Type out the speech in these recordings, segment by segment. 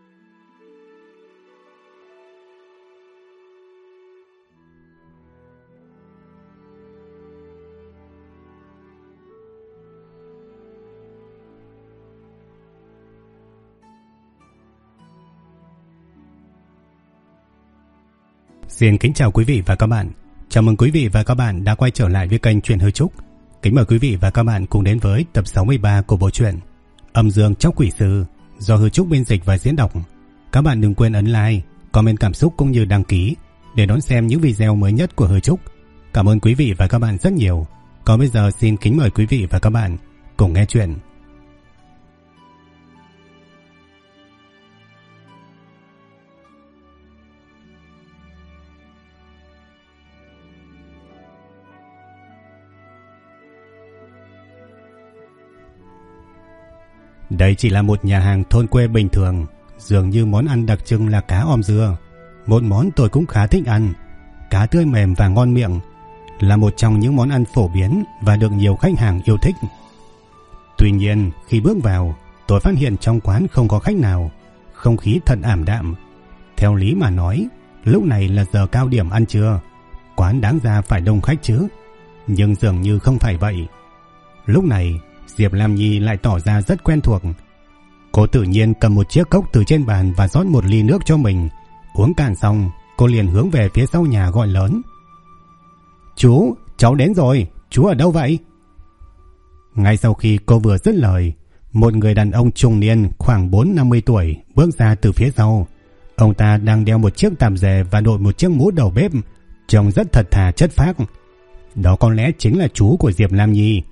Xin kính chào quý vị và các bạn. Chào mừng quý vị và các bạn đã quay trở lại với kênh Truyện Hư Trúc. Kính mời quý vị và các bạn cùng đến với tập 63 của bộ truyện Âm Dương Chóc Quỷ Sư do Hư Trúc biên dịch và diễn đọc. Các bạn đừng quên ấn like, comment cảm xúc cũng như đăng ký để đón xem những video mới nhất của Hư Trúc. Cảm ơn quý vị và các bạn rất nhiều. Còn bây giờ xin kính mời quý vị và các bạn cùng nghe chuyện. Đây chỉ là một nhà hàng thôn quê bình thường, dường như món ăn đặc trưng là cá om dưa. Một món tôi cũng khá thích ăn. Cá tươi mềm và ngon miệng, là một trong những món ăn phổ biến và được nhiều khách hàng yêu thích. Tuy nhiên, khi bước vào, tôi phát hiện trong quán không có khách nào, không khí thật ảm đạm. Theo lý mà nói, lúc này là giờ cao điểm ăn trưa, quán đáng ra phải đông khách chứ, nhưng dường như không phải vậy. Lúc này, Diệp Lam Nhi lại tỏ ra rất quen thuộc. Cô tự nhiên cầm một chiếc cốc từ trên bàn và rót một ly nước cho mình. Uống cạn xong, cô liền hướng về phía sau nhà gọi lớn: "Chú, cháu đến rồi, chú ở đâu vậy?" Ngay sau khi cô vừa dứt lời, một người đàn ông trung niên khoảng 4-50 tuổi bước ra từ phía sau. Ông ta đang đeo một chiếc tạp dề và đội một chiếc mũ đầu bếp, trông rất thật thà chất phác. Đó có lẽ chính là chú của Diệp Lam Nhi.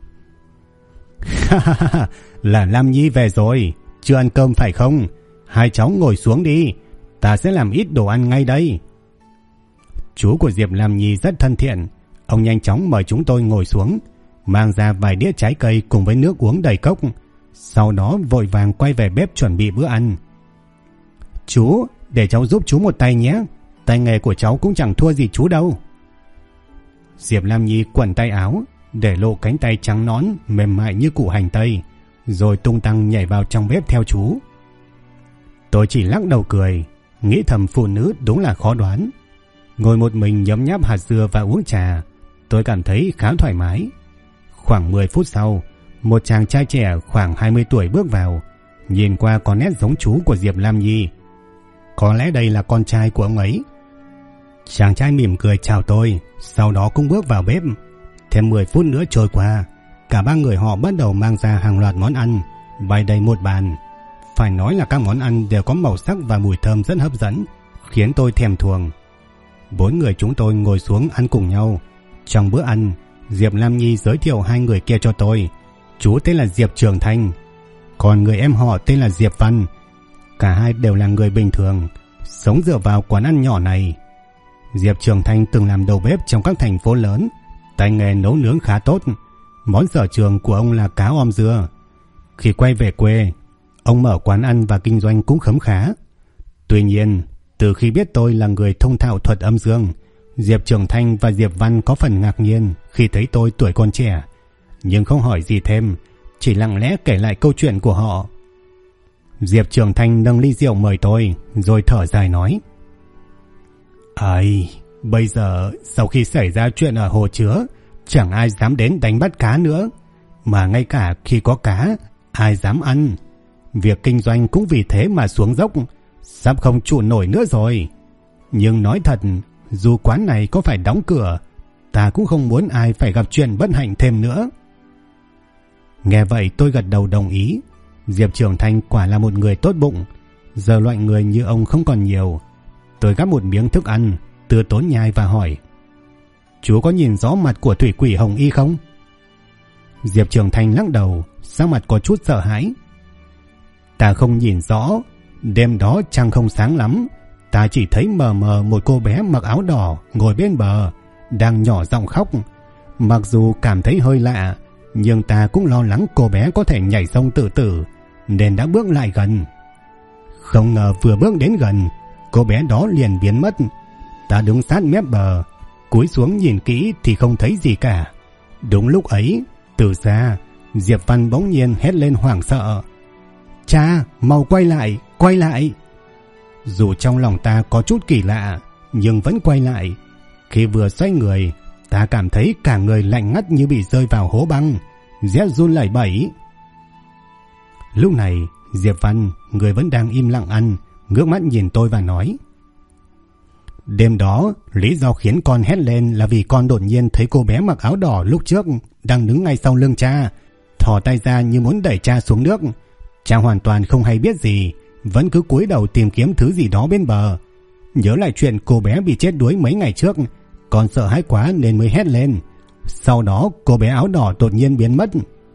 Là Lam Nhi về rồi, chưa ăn cơm phải không? Hai cháu ngồi xuống đi, ta sẽ làm ít đồ ăn ngay đây. Chú của Diệp Lam Nhi rất thân thiện. Ông nhanh chóng mời chúng tôi ngồi xuống, mang ra vài đĩa trái cây cùng với nước uống đầy cốc. Sau đó vội vàng quay về bếp chuẩn bị bữa ăn. "Chú, để cháu giúp chú một tay nhé, tay nghề của cháu cũng chẳng thua gì chú đâu." Diệp Lam Nhi quần tay áo, để lộ cánh tay trắng nõn mềm mại như củ hành tây, rồi tung tăng nhảy vào trong bếp theo chú. Tôi chỉ lắc đầu cười, nghĩ thầm phụ nữ đúng là khó đoán. Ngồi một mình nhấm nháp hạt dưa và uống trà, tôi cảm thấy khá thoải mái. Khoảng 10 phút sau, một chàng trai trẻ khoảng 20 tuổi bước vào, nhìn qua có nét giống chú của Diệp Lam Nhi. Có lẽ đây là con trai của ông ấy. Chàng trai mỉm cười chào tôi, sau đó cũng bước vào bếp. Thêm 10 phút nữa trôi qua, cả ba người họ bắt đầu mang ra hàng loạt món ăn, bày đầy một bàn. Phải nói là các món ăn đều có màu sắc và mùi thơm rất hấp dẫn, khiến tôi thèm thuồng. 4 người chúng tôi ngồi xuống ăn cùng nhau. Trong bữa ăn, Diệp Lam Nhi giới thiệu hai người kia cho tôi. Chú tên là Diệp Trường Thanh, còn người em họ tên là Diệp Văn. Cả hai đều là người bình thường, sống dựa vào quán ăn nhỏ này. Diệp Trường Thanh từng làm đầu bếp trong các thành phố lớn, tay nghề nấu nướng khá tốt. Món sở trường của ông là cá om dưa. Khi quay về quê, ông mở quán ăn và kinh doanh cũng khấm khá. Tuy nhiên, từ khi biết tôi là người thông thạo thuật âm dương, Diệp Trường Thanh và Diệp Văn có phần ngạc nhiên khi thấy tôi tuổi còn trẻ, nhưng không hỏi gì thêm, chỉ lặng lẽ kể lại câu chuyện của họ. Diệp Trường Thanh nâng ly rượu mời tôi, rồi thở dài nói: "Ai, bây giờ sau khi xảy ra chuyện ở hồ chứa, chẳng ai dám đến đánh bắt cá nữa, mà ngay cả khi có cá, ai dám ăn. Việc kinh doanh cũng vì thế mà xuống dốc, sắp không trụ nổi nữa rồi. Nhưng nói thật, dù quán này có phải đóng cửa, ta cũng không muốn ai phải gặp chuyện bất hạnh thêm nữa." Nghe vậy tôi gật đầu đồng ý. Diệp Trường Thanh quả là một người tốt bụng. Giờ loại người như ông không còn nhiều. Tôi gắp một miếng thức ăn, từ tốn nhai và hỏi: "Chú có nhìn rõ mặt của thủy quỷ Hồng Y không?" Diệp Trường Thanh lắc đầu, sắc mặt có chút sợ hãi. "Ta không nhìn rõ, đêm đó trăng không sáng lắm, ta chỉ thấy mờ mờ một cô bé mặc áo đỏ ngồi bên bờ, đang nhỏ giọng khóc. Mặc dù cảm thấy hơi lạ, nhưng ta cũng lo lắng cô bé có thể nhảy sông tự tử, nên đã bước lại gần. Không ngờ vừa bước đến gần, cô bé đó liền biến mất. Ta đứng sát mép bờ, cúi xuống nhìn kỹ thì không thấy gì cả. Đúng lúc ấy, từ xa, Diệp Văn bỗng nhiên hét lên hoảng sợ: "Cha, mau quay lại, quay lại!" Dù trong lòng ta có chút kỳ lạ, nhưng vẫn quay lại. Khi vừa xoay người, ta cảm thấy cả người lạnh ngắt như bị rơi vào hố băng, rét run lẩy bẩy. Lúc này, Diệp Văn, người vẫn đang im lặng ăn, ngước mắt nhìn tôi và nói: đêm đó, lý do khiến con hét lên là vì con đột nhiên thấy cô bé mặc áo đỏ lúc trước đang đứng ngay sau lưng cha, thò tay ra như muốn đẩy cha xuống nước. Cha hoàn toàn không hay biết gì, vẫn cứ cúi đầu tìm kiếm thứ gì đó bên bờ. Nhớ lại chuyện cô bé bị chết đuối mấy ngày trước, con sợ hãi quá nên mới hét lên. Sau đó cô bé áo đỏ đột nhiên biến mất.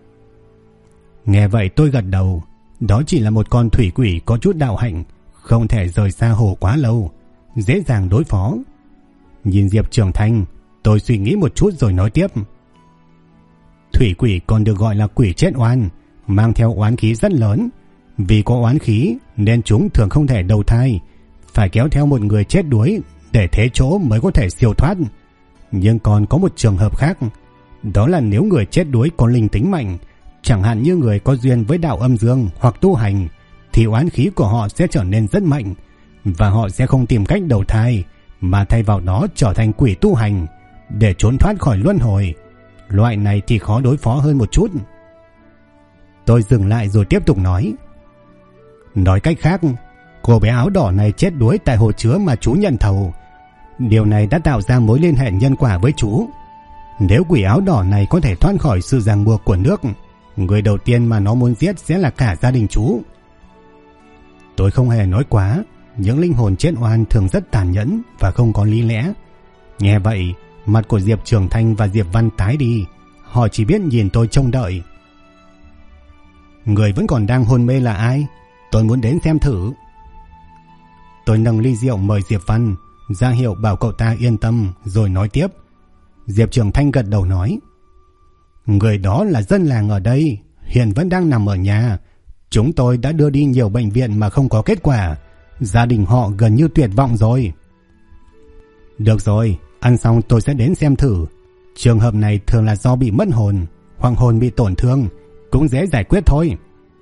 Nghe vậy tôi gật đầu. Đó chỉ là một con thủy quỷ có chút đạo hạnh, không thể rời xa hồ quá lâu, dễ dàng đối phó. Nhìn Diệp Trường Thanh, tôi suy nghĩ một chút rồi nói tiếp: thủy quỷ còn được gọi là quỷ chết oan, mang theo oán khí rất lớn. Vì có oán khí nên chúng thường không thể đầu thai, phải kéo theo một người chết đuối để thế chỗ mới có thể siêu thoát. Nhưng còn có một trường hợp khác, đó là nếu người chết đuối có linh tính mạnh, chẳng hạn như người có duyên với đạo âm dương hoặc tu hành, thì oán khí của họ sẽ trở nên rất mạnh, và họ sẽ không tìm cách đầu thai, mà thay vào đó trở thành quỷ tu hành để trốn thoát khỏi luân hồi. Loại này thì khó đối phó hơn một chút. Tôi dừng lại rồi tiếp tục nói: nói cách khác, cô bé áo đỏ này chết đuối tại hồ chứa mà chú nhận thầu. Điều này đã tạo ra mối liên hệ nhân quả với chú. Nếu quỷ áo đỏ này có thể thoát khỏi sự ràng buộc của nước, người đầu tiên mà nó muốn giết sẽ là cả gia đình chú. Tôi không hề nói quá, những linh hồn chết oan thường rất tàn nhẫn và không có lý lẽ. Nghe vậy, mặt của Diệp Trường Thanh và Diệp Văn tái đi, họ chỉ biết nhìn tôi trông đợi. Người vẫn còn đang hôn mê là ai? Tôi muốn đến xem thử. Tôi nâng ly rượu mời Diệp Văn, ra hiệu bảo cậu ta yên tâm rồi nói tiếp. Diệp Trường Thanh gật đầu nói: người đó là dân làng ở đây, hiện vẫn đang nằm ở nhà. Chúng tôi đã đưa đi nhiều bệnh viện mà không có kết quả. Gia đình họ gần như tuyệt vọng rồi. Được rồi, ăn xong tôi sẽ đến xem thử. Trường hợp này thường là do bị mất hồn hoặc hồn bị tổn thương, cũng dễ giải quyết thôi.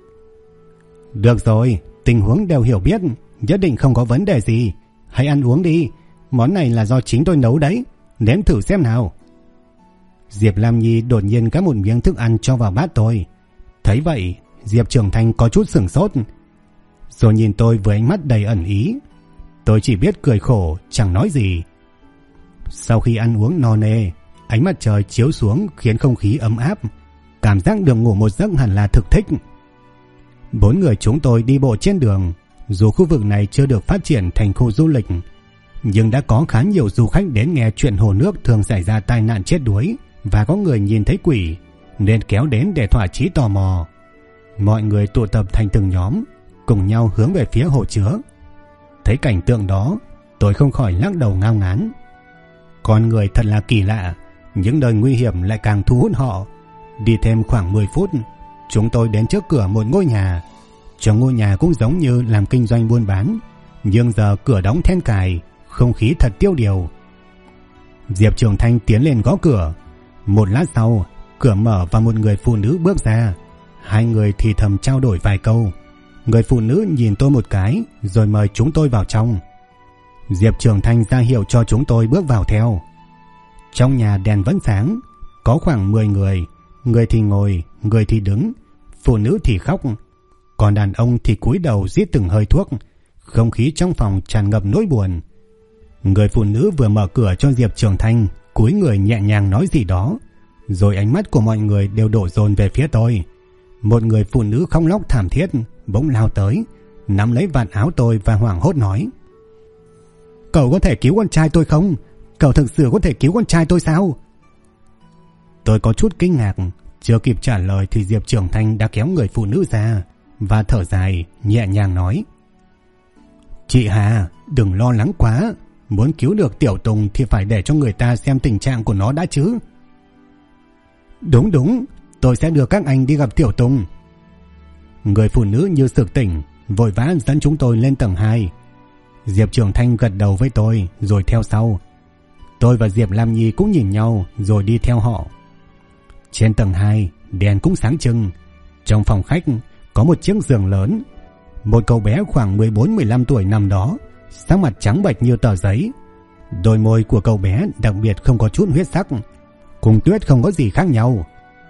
Được rồi, tình huống đều hiểu biết, nhất định không có vấn đề gì. Hãy ăn uống đi, món này là do chính tôi nấu đấy, nếm thử xem nào. Diệp Lam Nhi đột nhiên gắp một miếng thức ăn cho vào bát tôi. Thấy vậy, Diệp Trường Thanh có chút sửng sốt, rồi nhìn tôi với ánh mắt đầy ẩn ý. Tôi chỉ biết cười khổ, chẳng nói gì. Sau khi ăn uống no nê, ánh mặt trời chiếu xuống khiến không khí ấm áp, cảm giác được ngủ một giấc hẳn là thực thích. 4 người chúng tôi đi bộ trên đường. Dù khu vực này chưa được phát triển thành khu du lịch, nhưng đã có khá nhiều du khách đến nghe chuyện hồ nước thường xảy ra tai nạn chết đuối và có người nhìn thấy quỷ, nên kéo đến để thỏa chí tò mò. Mọi người tụ tập thành từng nhóm, cùng nhau hướng về phía hồ chứa. Thấy cảnh tượng đó, tôi không khỏi lắc đầu ngao ngán. Con người thật là kỳ lạ, những nơi nguy hiểm lại càng thu hút họ. Đi thêm khoảng 10 phút, chúng tôi đến trước cửa một ngôi nhà. Trong ngôi nhà cũng giống như làm kinh doanh buôn bán, nhưng giờ cửa đóng then cài, không khí thật tiêu điều. Diệp Trường Thanh tiến lên gõ cửa. Một lát sau, cửa mở và một người phụ nữ bước ra. Hai người thì thầm trao đổi vài câu. Người phụ nữ nhìn tôi một cái rồi mời chúng tôi vào trong. Diệp Trường Thanh ra hiệu cho chúng tôi bước vào theo. Trong nhà đèn vẫn sáng, có khoảng 10 người. Người thì ngồi, người thì đứng, phụ nữ thì khóc, còn đàn ông thì cúi đầu rít từng hơi thuốc. Không khí trong phòng tràn ngập nỗi buồn. Người phụ nữ vừa mở cửa cho Diệp Trường Thanh, cúi người nhẹ nhàng nói gì đó, rồi ánh mắt của mọi người đều đổ dồn về phía tôi. Một người phụ nữ khóc lóc thảm thiết bỗng lao tới, nắm lấy vạt áo tôi và hoảng hốt nói: cậu có thể cứu con trai tôi không? Cậu thực sự có thể cứu con trai tôi sao? Tôi có chút kinh ngạc, chưa kịp trả lời thì Diệp Trường Thanh đã kéo người phụ nữ ra và thở dài nhẹ nhàng nói: chị Hà, đừng lo lắng quá, muốn cứu được Tiểu Tùng thì phải để cho người ta xem tình trạng của nó đã chứ. Đúng, tôi sẽ đưa các anh đi gặp Tiểu Tùng. Người phụ nữ như sực tỉnh, vội vã dẫn chúng tôi lên tầng 2. Diệp Trường Thanh gật đầu với tôi rồi theo sau. Tôi và Diệp Lam Nhi cũng nhìn nhau rồi đi theo họ. Trên tầng 2, đèn cũng sáng trưng. Trong phòng khách có một chiếc giường lớn. Một cậu bé khoảng 14-15 tuổi nằm đó, sắc mặt trắng bệch như tờ giấy. Đôi môi của cậu bé đặc biệt không có chút huyết sắc, cùng tuyết không có gì khác nhau.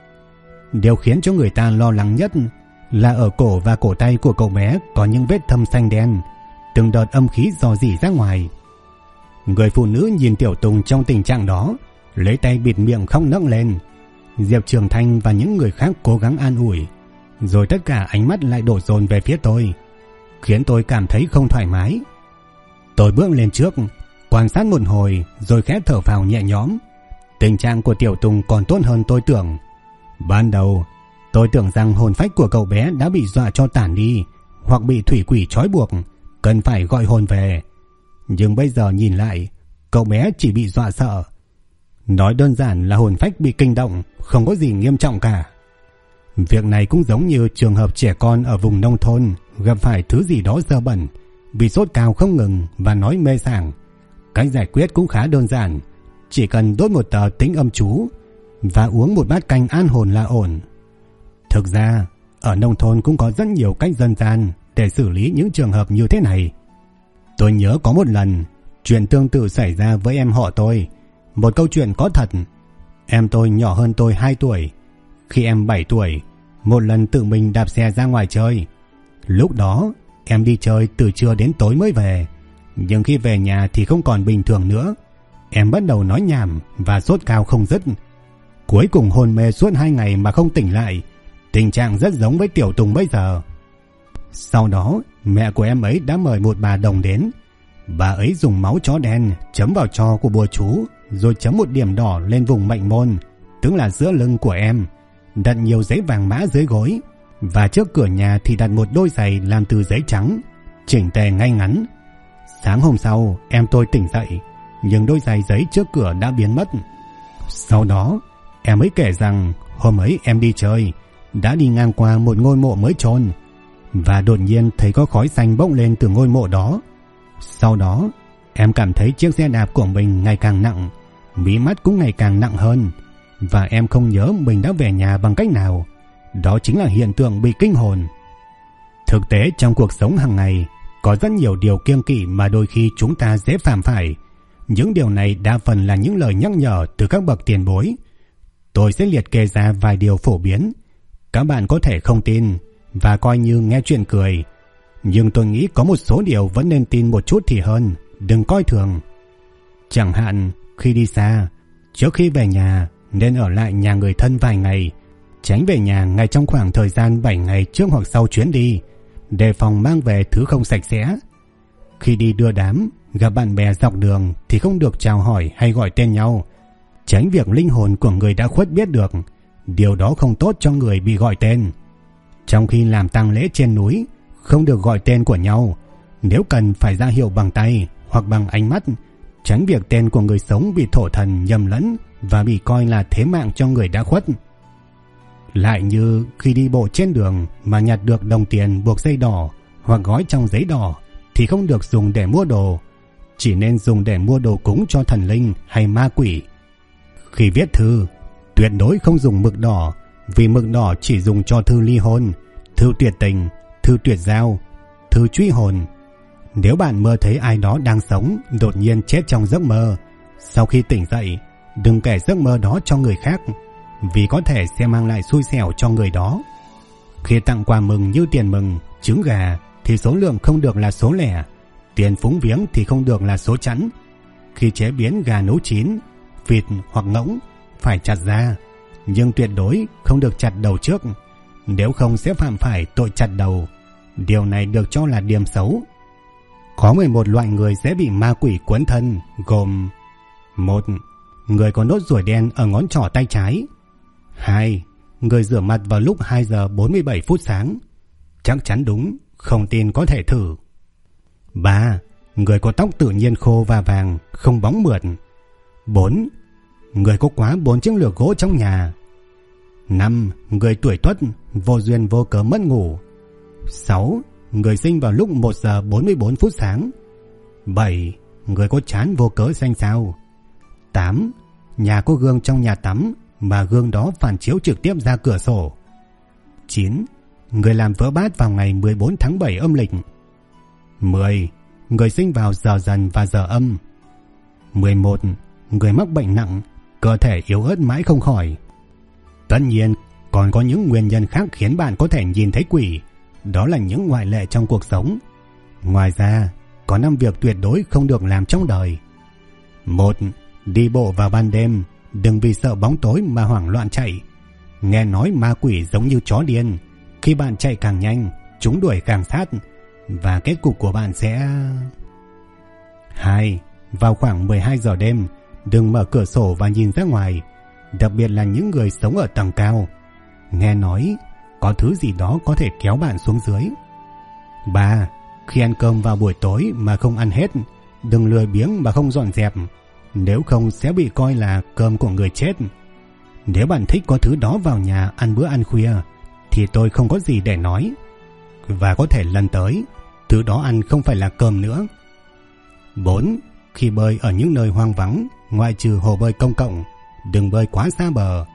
Điều khiến cho người ta lo lắng nhất là ở cổ và cổ tay của cậu bé có những vết thâm xanh đen, từng đợt âm khí rò rỉ ra ngoài. Người phụ nữ nhìn Tiểu Tùng trong tình trạng đó, lấy tay bịt miệng khóc nấc lên. Diệp Trường Thanh và những người khác cố gắng an ủi, rồi tất cả ánh mắt lại đổ dồn về phía tôi, khiến tôi cảm thấy không thoải mái. Tôi bước lên trước, quan sát một hồi rồi khẽ thở phào nhẹ nhõm. Tình trạng của Tiểu Tùng còn tốt hơn tôi tưởng. Ban đầu tôi tưởng rằng hồn phách của cậu bé đã bị dọa cho tản đi, hoặc bị thủy quỷ trói buộc, cần phải gọi hồn về. Nhưng bây giờ nhìn lại, cậu bé chỉ bị dọa sợ. Nói đơn giản là hồn phách bị kinh động, không có gì nghiêm trọng cả. Việc này cũng giống như trường hợp trẻ con ở vùng nông thôn gặp phải thứ gì đó dơ bẩn, bị sốt cao không ngừng và nói mê sảng. Cách giải quyết cũng khá đơn giản, chỉ cần đốt một tờ tĩnh âm chú và uống một bát canh an hồn là ổn. Thực ra, ở nông thôn cũng có rất nhiều cách dân gian để xử lý những trường hợp như thế này. Tôi nhớ có một lần, chuyện tương tự xảy ra với em họ tôi. Một câu chuyện có thật. Em tôi nhỏ hơn tôi 2 tuổi. Khi em 7 tuổi, một lần tự mình đạp xe ra ngoài chơi. Lúc đó, em đi chơi từ trưa đến tối mới về. Nhưng khi về nhà thì không còn bình thường nữa. Em bắt đầu nói nhảm và sốt cao không dứt. Cuối cùng hôn mê suốt 2 ngày mà không tỉnh lại. Tình trạng rất giống với Tiểu Tùng bây giờ. Sau đó, mẹ của em ấy đã mời một bà đồng đến. Bà ấy dùng máu chó đen chấm vào tro của bùa chú, rồi chấm một điểm đỏ lên vùng mệnh môn, tức là giữa lưng của em, đặt nhiều giấy vàng mã dưới gối, và trước cửa nhà thì đặt một đôi giày làm từ giấy trắng, chỉnh tề ngay ngắn. Sáng hôm sau, em tôi tỉnh dậy, nhưng đôi giày giấy trước cửa đã biến mất. Sau đó, em ấy kể rằng hôm ấy em đi chơi, đã đi ngang qua một ngôi mộ mới chôn, và đột nhiên thấy có khói xanh bốc lên từ ngôi mộ đó. Sau đó, em cảm thấy chiếc xe đạp của mình ngày càng nặng, mí mắt cũng ngày càng nặng hơn, và em không nhớ mình đã về nhà bằng cách nào. Đó chính là hiện tượng bị kinh hồn. Thực tế trong cuộc sống hàng ngày, có rất nhiều điều kiêng kỵ mà đôi khi chúng ta dễ phạm phải. Những điều này đa phần là những lời nhắc nhở từ các bậc tiền bối. Tôi sẽ liệt kê ra vài điều phổ biến. Các bạn có thể không tin và coi như nghe chuyện cười, nhưng tôi nghĩ có một số điều vẫn nên tin một chút thì hơn, đừng coi thường. Chẳng hạn, khi đi xa, trước khi về nhà nên ở lại nhà người thân vài ngày, tránh về nhà ngay trong khoảng thời gian 7 ngày trước hoặc sau chuyến đi, đề phòng mang về thứ không sạch sẽ. Khi đi đưa đám, gặp bạn bè dọc đường thì không được chào hỏi hay gọi tên nhau, tránh việc linh hồn của người đã khuất biết được. Điều đó không tốt cho người bị gọi tên. Trong khi làm tang lễ trên núi, không được gọi tên của nhau, nếu cần phải ra hiệu bằng tay hoặc bằng ánh mắt, tránh việc tên của người sống bị thổ thần nhầm lẫn và bị coi là thế mạng cho người đã khuất. Lại như khi đi bộ trên đường mà nhặt được đồng tiền buộc dây đỏ hoặc gói trong giấy đỏ thì không được dùng để mua đồ, chỉ nên dùng để mua đồ cúng cho thần linh hay ma quỷ. Khi viết thư, tuyệt đối không dùng mực đỏ, vì mực đỏ chỉ dùng cho thư ly hôn, thư tuyệt tình, thư tuyệt giao, thư truy hồn. Nếu bạn mơ thấy ai đó đang sống đột nhiên chết trong giấc mơ, sau khi tỉnh dậy, đừng kể giấc mơ đó cho người khác, vì có thể sẽ mang lại xui xẻo cho người đó. Khi tặng quà mừng như tiền mừng, trứng gà thì số lượng không được là số lẻ, tiền phúng viếng thì không được là số chẵn. Khi chế biến gà nấu chín, vịt hoặc ngỗng phải chặt da, nhưng tuyệt đối không được chặt đầu trước, nếu không sẽ phạm phải tội chặt đầu. Điều này được cho là điểm xấu. Có 11 loại người sẽ bị ma quỷ quấn thân, gồm: 1. Người có nốt ruồi đen ở ngón trỏ tay trái. 2. Người rửa mặt vào lúc 2 giờ 47 phút sáng. Chắc chắn đúng, không tin có thể thử. 3. Người có tóc tự nhiên khô và vàng, không bóng mượt. 4. Người có quá 4 chiếc lược gỗ trong nhà. 5. Người tuổi Tuất, vô duyên vô cớ mất ngủ. 6. Người sinh vào lúc 1 giờ 44 phút sáng. 7. Người có trán vô cớ xanh xao. 8. Nhà có gương trong nhà tắm mà gương đó phản chiếu trực tiếp ra cửa sổ. 9. Người làm vỡ bát vào ngày 14 tháng 7 âm lịch. 10. Người sinh vào giờ dần và giờ âm. 11. Người mắc bệnh nặng, cơ thể yếu ớt mãi không khỏi. Tất nhiên, còn có những nguyên nhân khác khiến bạn có thể nhìn thấy quỷ. Đó là những ngoại lệ trong cuộc sống. Ngoài ra, có 5 việc tuyệt đối không được làm trong đời. 1. Đi bộ vào ban đêm, đừng vì sợ bóng tối mà hoảng loạn chạy. Nghe nói ma quỷ giống như chó điên, khi bạn chạy càng nhanh, chúng đuổi càng sát, và kết cục của bạn sẽ... 2. Vào khoảng 12 giờ đêm, đừng mở cửa sổ và nhìn ra ngoài, đặc biệt là những người sống ở tầng cao. Nghe nói có thứ gì đó có thể kéo bạn xuống dưới. 3. Khi ăn cơm vào buổi tối mà không ăn hết, đừng lười biếng mà không dọn dẹp, nếu không sẽ bị coi là cơm của người chết. Nếu bạn thích có thứ đó vào nhà ăn bữa ăn khuya thì tôi không có gì để nói. Và có thể lần tới thứ đó ăn không phải là cơm nữa. 4. Khi bơi ở những nơi hoang vắng, ngoại trừ hồ bơi công cộng, đừng bơi quá xa bờ.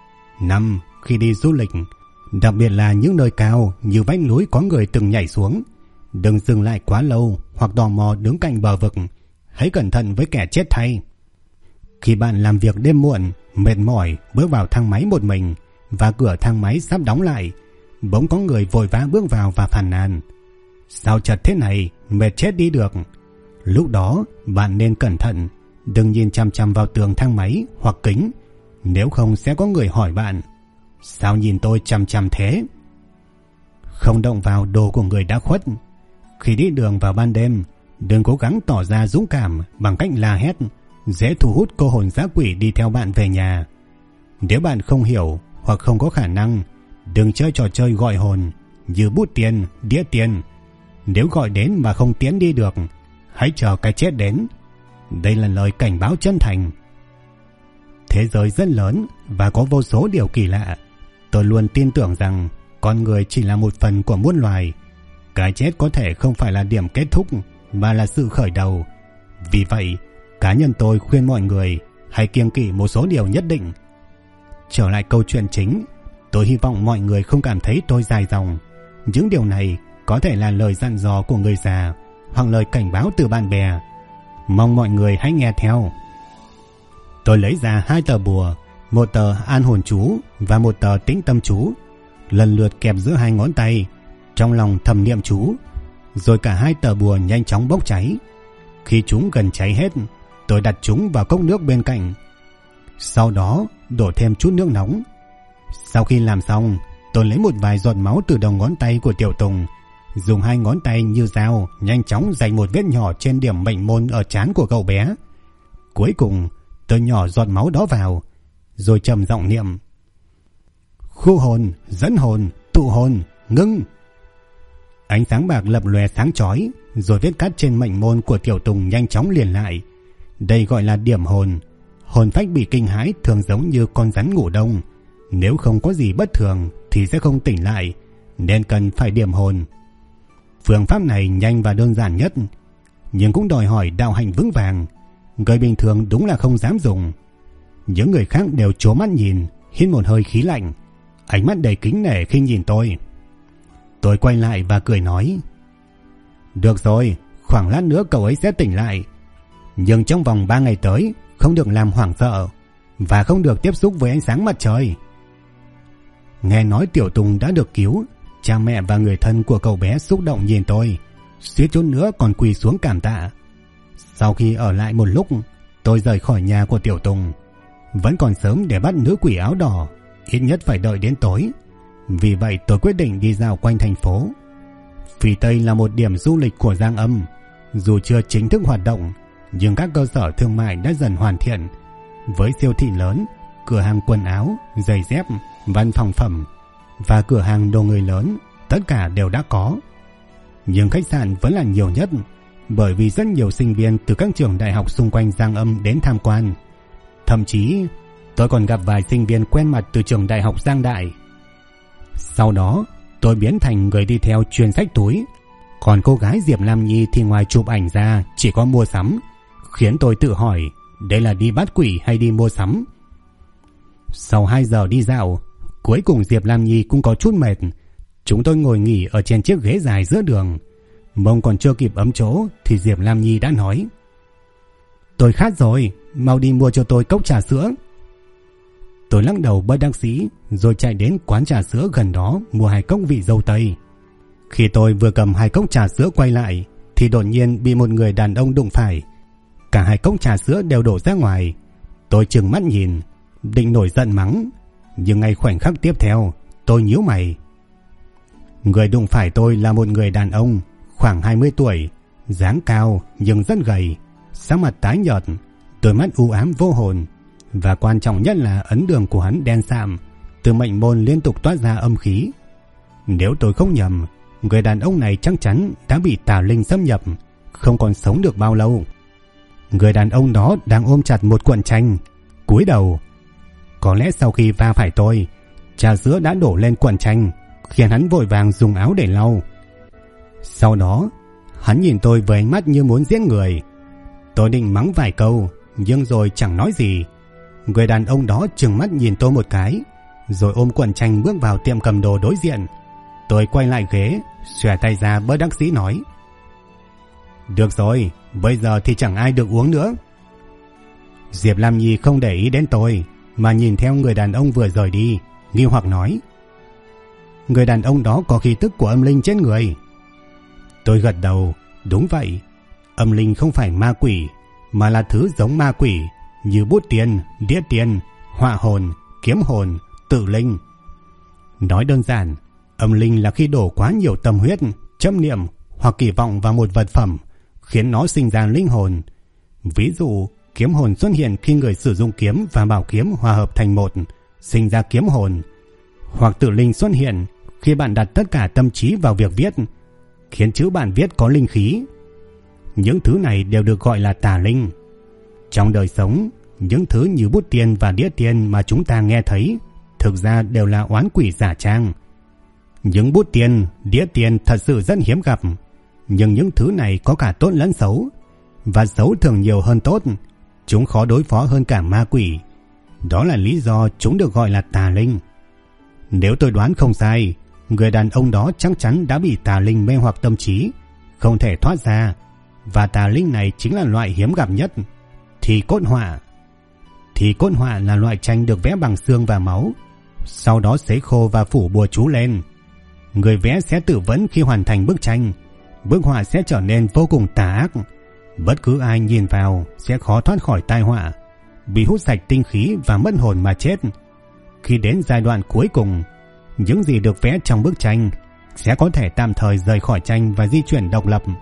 5. Khi đi du lịch, đặc biệt là những nơi cao như vách núi có người từng nhảy xuống, đừng dừng lại quá lâu hoặc tò mò đứng cạnh bờ vực. Hãy cẩn thận với kẻ chết thay. Khi bạn làm việc đêm muộn, mệt mỏi bước vào thang máy một mình và cửa thang máy sắp đóng lại, bỗng có người vội vã bước vào và phàn nàn: sao chật thế này, mệt chết đi được. Lúc đó bạn nên cẩn thận, đừng nhìn chằm chằm vào tường thang máy hoặc kính, nếu không sẽ có người hỏi bạn: sao nhìn tôi chằm chằm thế. Không động vào đồ của người đã khuất. Khi đi đường vào ban đêm, đừng cố gắng tỏ ra dũng cảm bằng cách la hét, dễ thu hút cô hồn dã quỷ đi theo bạn về nhà. Nếu bạn không hiểu hoặc không có khả năng, đừng chơi trò chơi gọi hồn như bút tiền, đĩa tiền. Nếu gọi đến mà không tiến đi được, hãy chờ cái chết đến. Đây là lời cảnh báo chân thành. Thế giới rất lớn và có vô số điều kỳ lạ. Tôi luôn tin tưởng rằng con người chỉ là một phần của muôn loài. Cái chết có thể không phải là điểm kết thúc mà là sự khởi đầu. Vì vậy, cá nhân tôi khuyên mọi người hãy kiêng kỵ một số điều nhất định. Trở lại câu chuyện chính, tôi hy vọng mọi người không cảm thấy tôi dài dòng. Những điều này có thể là lời dặn dò của người già hoặc lời cảnh báo từ bạn bè. Mong mọi người hãy nghe theo. Tôi lấy ra 2 tờ bùa, một tờ an hồn chú và một tờ tĩnh tâm chú, lần lượt kẹp giữa 2 ngón tay, trong lòng thầm niệm chú. Rồi cả 2 tờ bùa nhanh chóng bốc cháy. Khi chúng gần cháy hết, tôi đặt chúng vào cốc nước bên cạnh. Sau đó đổ thêm chút nước nóng. Sau khi làm xong, tôi lấy một vài giọt máu từ đầu ngón tay của Tiểu Tùng, dùng 2 ngón tay như dao nhanh chóng rạch một vết nhỏ trên điểm mệnh môn ở trán của cậu bé. Cuối cùng tôi nhỏ giọt máu đó vào, rồi trầm giọng niệm: khu hồn, dẫn hồn, tụ hồn, ngưng. Ánh sáng bạc lập lòe sáng chói, rồi vết cắt trên mệnh môn của Tiểu Tùng nhanh chóng liền lại. Đây gọi là điểm hồn. Hồn phách bị kinh hãi thường giống như con rắn ngủ đông, nếu không có gì bất thường thì sẽ không tỉnh lại, nên cần phải điểm hồn. Phương pháp này nhanh và đơn giản nhất, nhưng cũng đòi hỏi đạo hạnh vững vàng. Người bình thường đúng là không dám dùng. Những người khác đều trố mắt nhìn, hít một hơi khí lạnh, ánh mắt đầy kính nể khi nhìn tôi. Tôi quay lại và cười nói: được rồi, khoảng lát nữa cậu ấy sẽ tỉnh lại, nhưng trong vòng 3 ngày tới không được làm hoảng sợ và không được tiếp xúc với ánh sáng mặt trời. Nghe nói Tiểu Tùng đã được cứu, cha mẹ và người thân của cậu bé xúc động nhìn tôi, suýt chút nữa còn quỳ xuống cảm tạ. Sau khi ở lại một lúc, tôi rời khỏi nhà của Tiểu Tùng. Vẫn còn sớm để bắt nữ quỷ áo đỏ, ít nhất phải đợi đến tối. Vì vậy tôi quyết định đi dạo quanh thành phố. Phì Tây là một điểm du lịch của Giang Âm. Dù chưa chính thức hoạt động, nhưng các cơ sở thương mại đã dần hoàn thiện, với siêu thị lớn, cửa hàng quần áo, giày dép, văn phòng phẩm và cửa hàng đồ người lớn, tất cả đều đã có. Nhưng khách sạn vẫn là nhiều nhất, bởi vì rất nhiều sinh viên từ các trường đại học xung quanh Giang Âm đến tham quan. Thậm chí tôi còn gặp vài sinh viên quen mặt từ trường đại học Giang Đại. Sau đó tôi biến thành người đi theo chuyên xách túi, còn cô gái Diệp Lam Nhi thì ngoài chụp ảnh ra chỉ có mua sắm, khiến tôi tự hỏi đây là đi bắt quỷ hay đi mua sắm. Sau 2 giờ đi dạo, cuối cùng Diệp Lam Nhi cũng có chút mệt. Chúng tôi ngồi nghỉ ở trên chiếc ghế dài giữa đường. Mông còn chưa kịp ấm chỗ thì Diệp Lam Nhi đã nói: "Tôi khát rồi, mau đi mua cho tôi cốc trà sữa." Tôi lắc đầu bất đắc dĩ rồi chạy đến quán trà sữa gần đó mua 2 cốc vị dâu tây. Khi tôi vừa cầm 2 cốc trà sữa quay lại thì đột nhiên bị một người đàn ông đụng phải. Cả 2 cốc trà sữa đều đổ ra ngoài. Tôi trừng mắt nhìn, định nổi giận mắng, nhưng ngay khoảnh khắc tiếp theo tôi nhíu mày. Người đụng phải tôi là một người đàn ông khoảng 20 tuổi, dáng cao nhưng rất gầy, sắc mặt tái nhợt, đôi mắt u ám vô hồn, và quan trọng nhất là ấn đường của hắn đen sạm, từ mệnh môn liên tục toát ra âm khí. Nếu tôi không nhầm, người đàn ông này chắc chắn đã bị tà linh xâm nhập, không còn sống được bao lâu. Người đàn ông đó đang ôm chặt một cuộn tranh, cúi đầu. Có lẽ sau khi va phải tôi, trà sữa đã đổ lên cuộn tranh, khiến hắn vội vàng dùng áo để lau. Sau đó, hắn nhìn tôi với ánh mắt như muốn giết người. Tôi định mắng vài câu, nhưng rồi chẳng nói gì. Người đàn ông đó trừng mắt nhìn tôi một cái, rồi ôm cuộn tranh bước vào tiệm cầm đồ đối diện. Tôi quay lại ghế, xòe tay ra bất đắc dĩ nói: "Được rồi, bây giờ thì chẳng ai được uống nữa." Diệp Lam Nhi không để ý đến tôi, mà nhìn theo người đàn ông vừa rời đi, nghi hoặc nói: "Người đàn ông đó có khí tức của âm linh trên người." Tôi gật đầu, đúng vậy. Âm linh không phải ma quỷ, mà là thứ giống ma quỷ như bút tiên, đĩa tiên, họa hồn, kiếm hồn, tự linh. Nói đơn giản, âm linh là khi đổ quá nhiều tâm huyết, chấp niệm hoặc kỳ vọng vào một vật phẩm, khiến nó sinh ra linh hồn. Ví dụ, kiếm hồn xuất hiện khi người sử dụng kiếm và bảo kiếm hòa hợp thành một, sinh ra kiếm hồn. Hoặc tự linh xuất hiện khi bạn đặt tất cả tâm trí vào việc viết, khiến chữ bạn viết có linh khí. Những thứ này đều được gọi là tà linh. Trong đời sống, những thứ như bút tiên và đĩa tiên mà chúng ta nghe thấy thực ra đều là oán quỷ giả trang. Những bút tiên, đĩa tiên thật sự rất hiếm gặp, nhưng những thứ này có cả tốt lẫn xấu, và xấu thường nhiều hơn tốt. Chúng khó đối phó hơn cả ma quỷ. Đó là lý do chúng được gọi là tà linh. Nếu tôi đoán không sai, người đàn ông đó chắc chắn đã bị tà linh mê hoặc tâm trí, không thể thoát ra, và tà linh này chính là loại hiếm gặp nhất, thì cốt họa. Thì cốt họa là loại tranh được vẽ bằng xương và máu, sau đó sấy khô và phủ bùa chú lên. Người vẽ sẽ tự vấn khi hoàn thành bức tranh, bức họa sẽ trở nên vô cùng tà ác. Bất cứ ai nhìn vào sẽ khó thoát khỏi tai họa, bị hút sạch tinh khí và mất hồn mà chết. Khi đến giai đoạn cuối cùng, những gì được vẽ trong bức tranh sẽ có thể tạm thời rời khỏi tranh và di chuyển độc lập.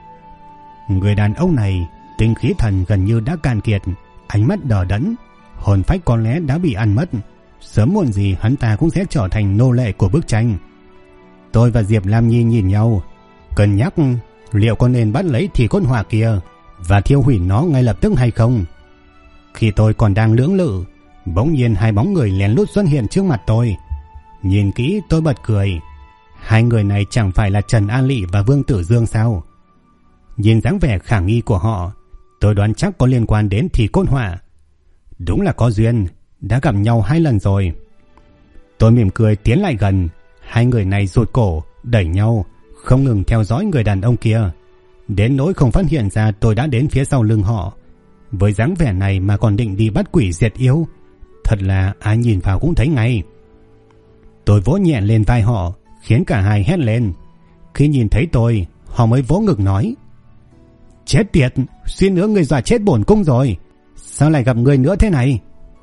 Người đàn ông này, tinh khí thần gần như đã cạn kiệt, ánh mắt đờ đẫn, hồn phách có lẽ đã bị ăn mất. Sớm muộn gì hắn ta cũng sẽ trở thành nô lệ của bức tranh. Tôi và Diệp Lam Nhi nhìn nhau, cân nhắc liệu có nên bắt lấy thì cốt họa kia và thiêu hủy nó ngay lập tức hay không. Khi tôi còn đang lưỡng lự, bỗng nhiên 2 bóng người lén lút xuất hiện trước mặt tôi. Nhìn kỹ tôi bật cười. 2 người này chẳng phải là Trần An Lị và Vương Tử Dương sao? Nhìn dáng vẻ khả nghi của họ, tôi đoán chắc có liên quan đến thì cốt họa. Đúng là có duyên, đã gặp nhau 2 lần rồi. Tôi mỉm cười tiến lại gần. 2 người này rụt cổ, đẩy nhau, không ngừng theo dõi người đàn ông kia, đến nỗi không phát hiện ra tôi đã đến phía sau lưng họ. Với dáng vẻ này mà còn định đi bắt quỷ diệt yêu, thật là ai nhìn vào cũng thấy ngay. Tôi vỗ nhẹ lên vai họ, khiến cả hai hét lên. Khi nhìn thấy tôi, họ mới vỗ ngực nói: "Chết tiệt, suýt nữa người dọa chết bổn cung rồi. Sao lại gặp người nữa thế này?"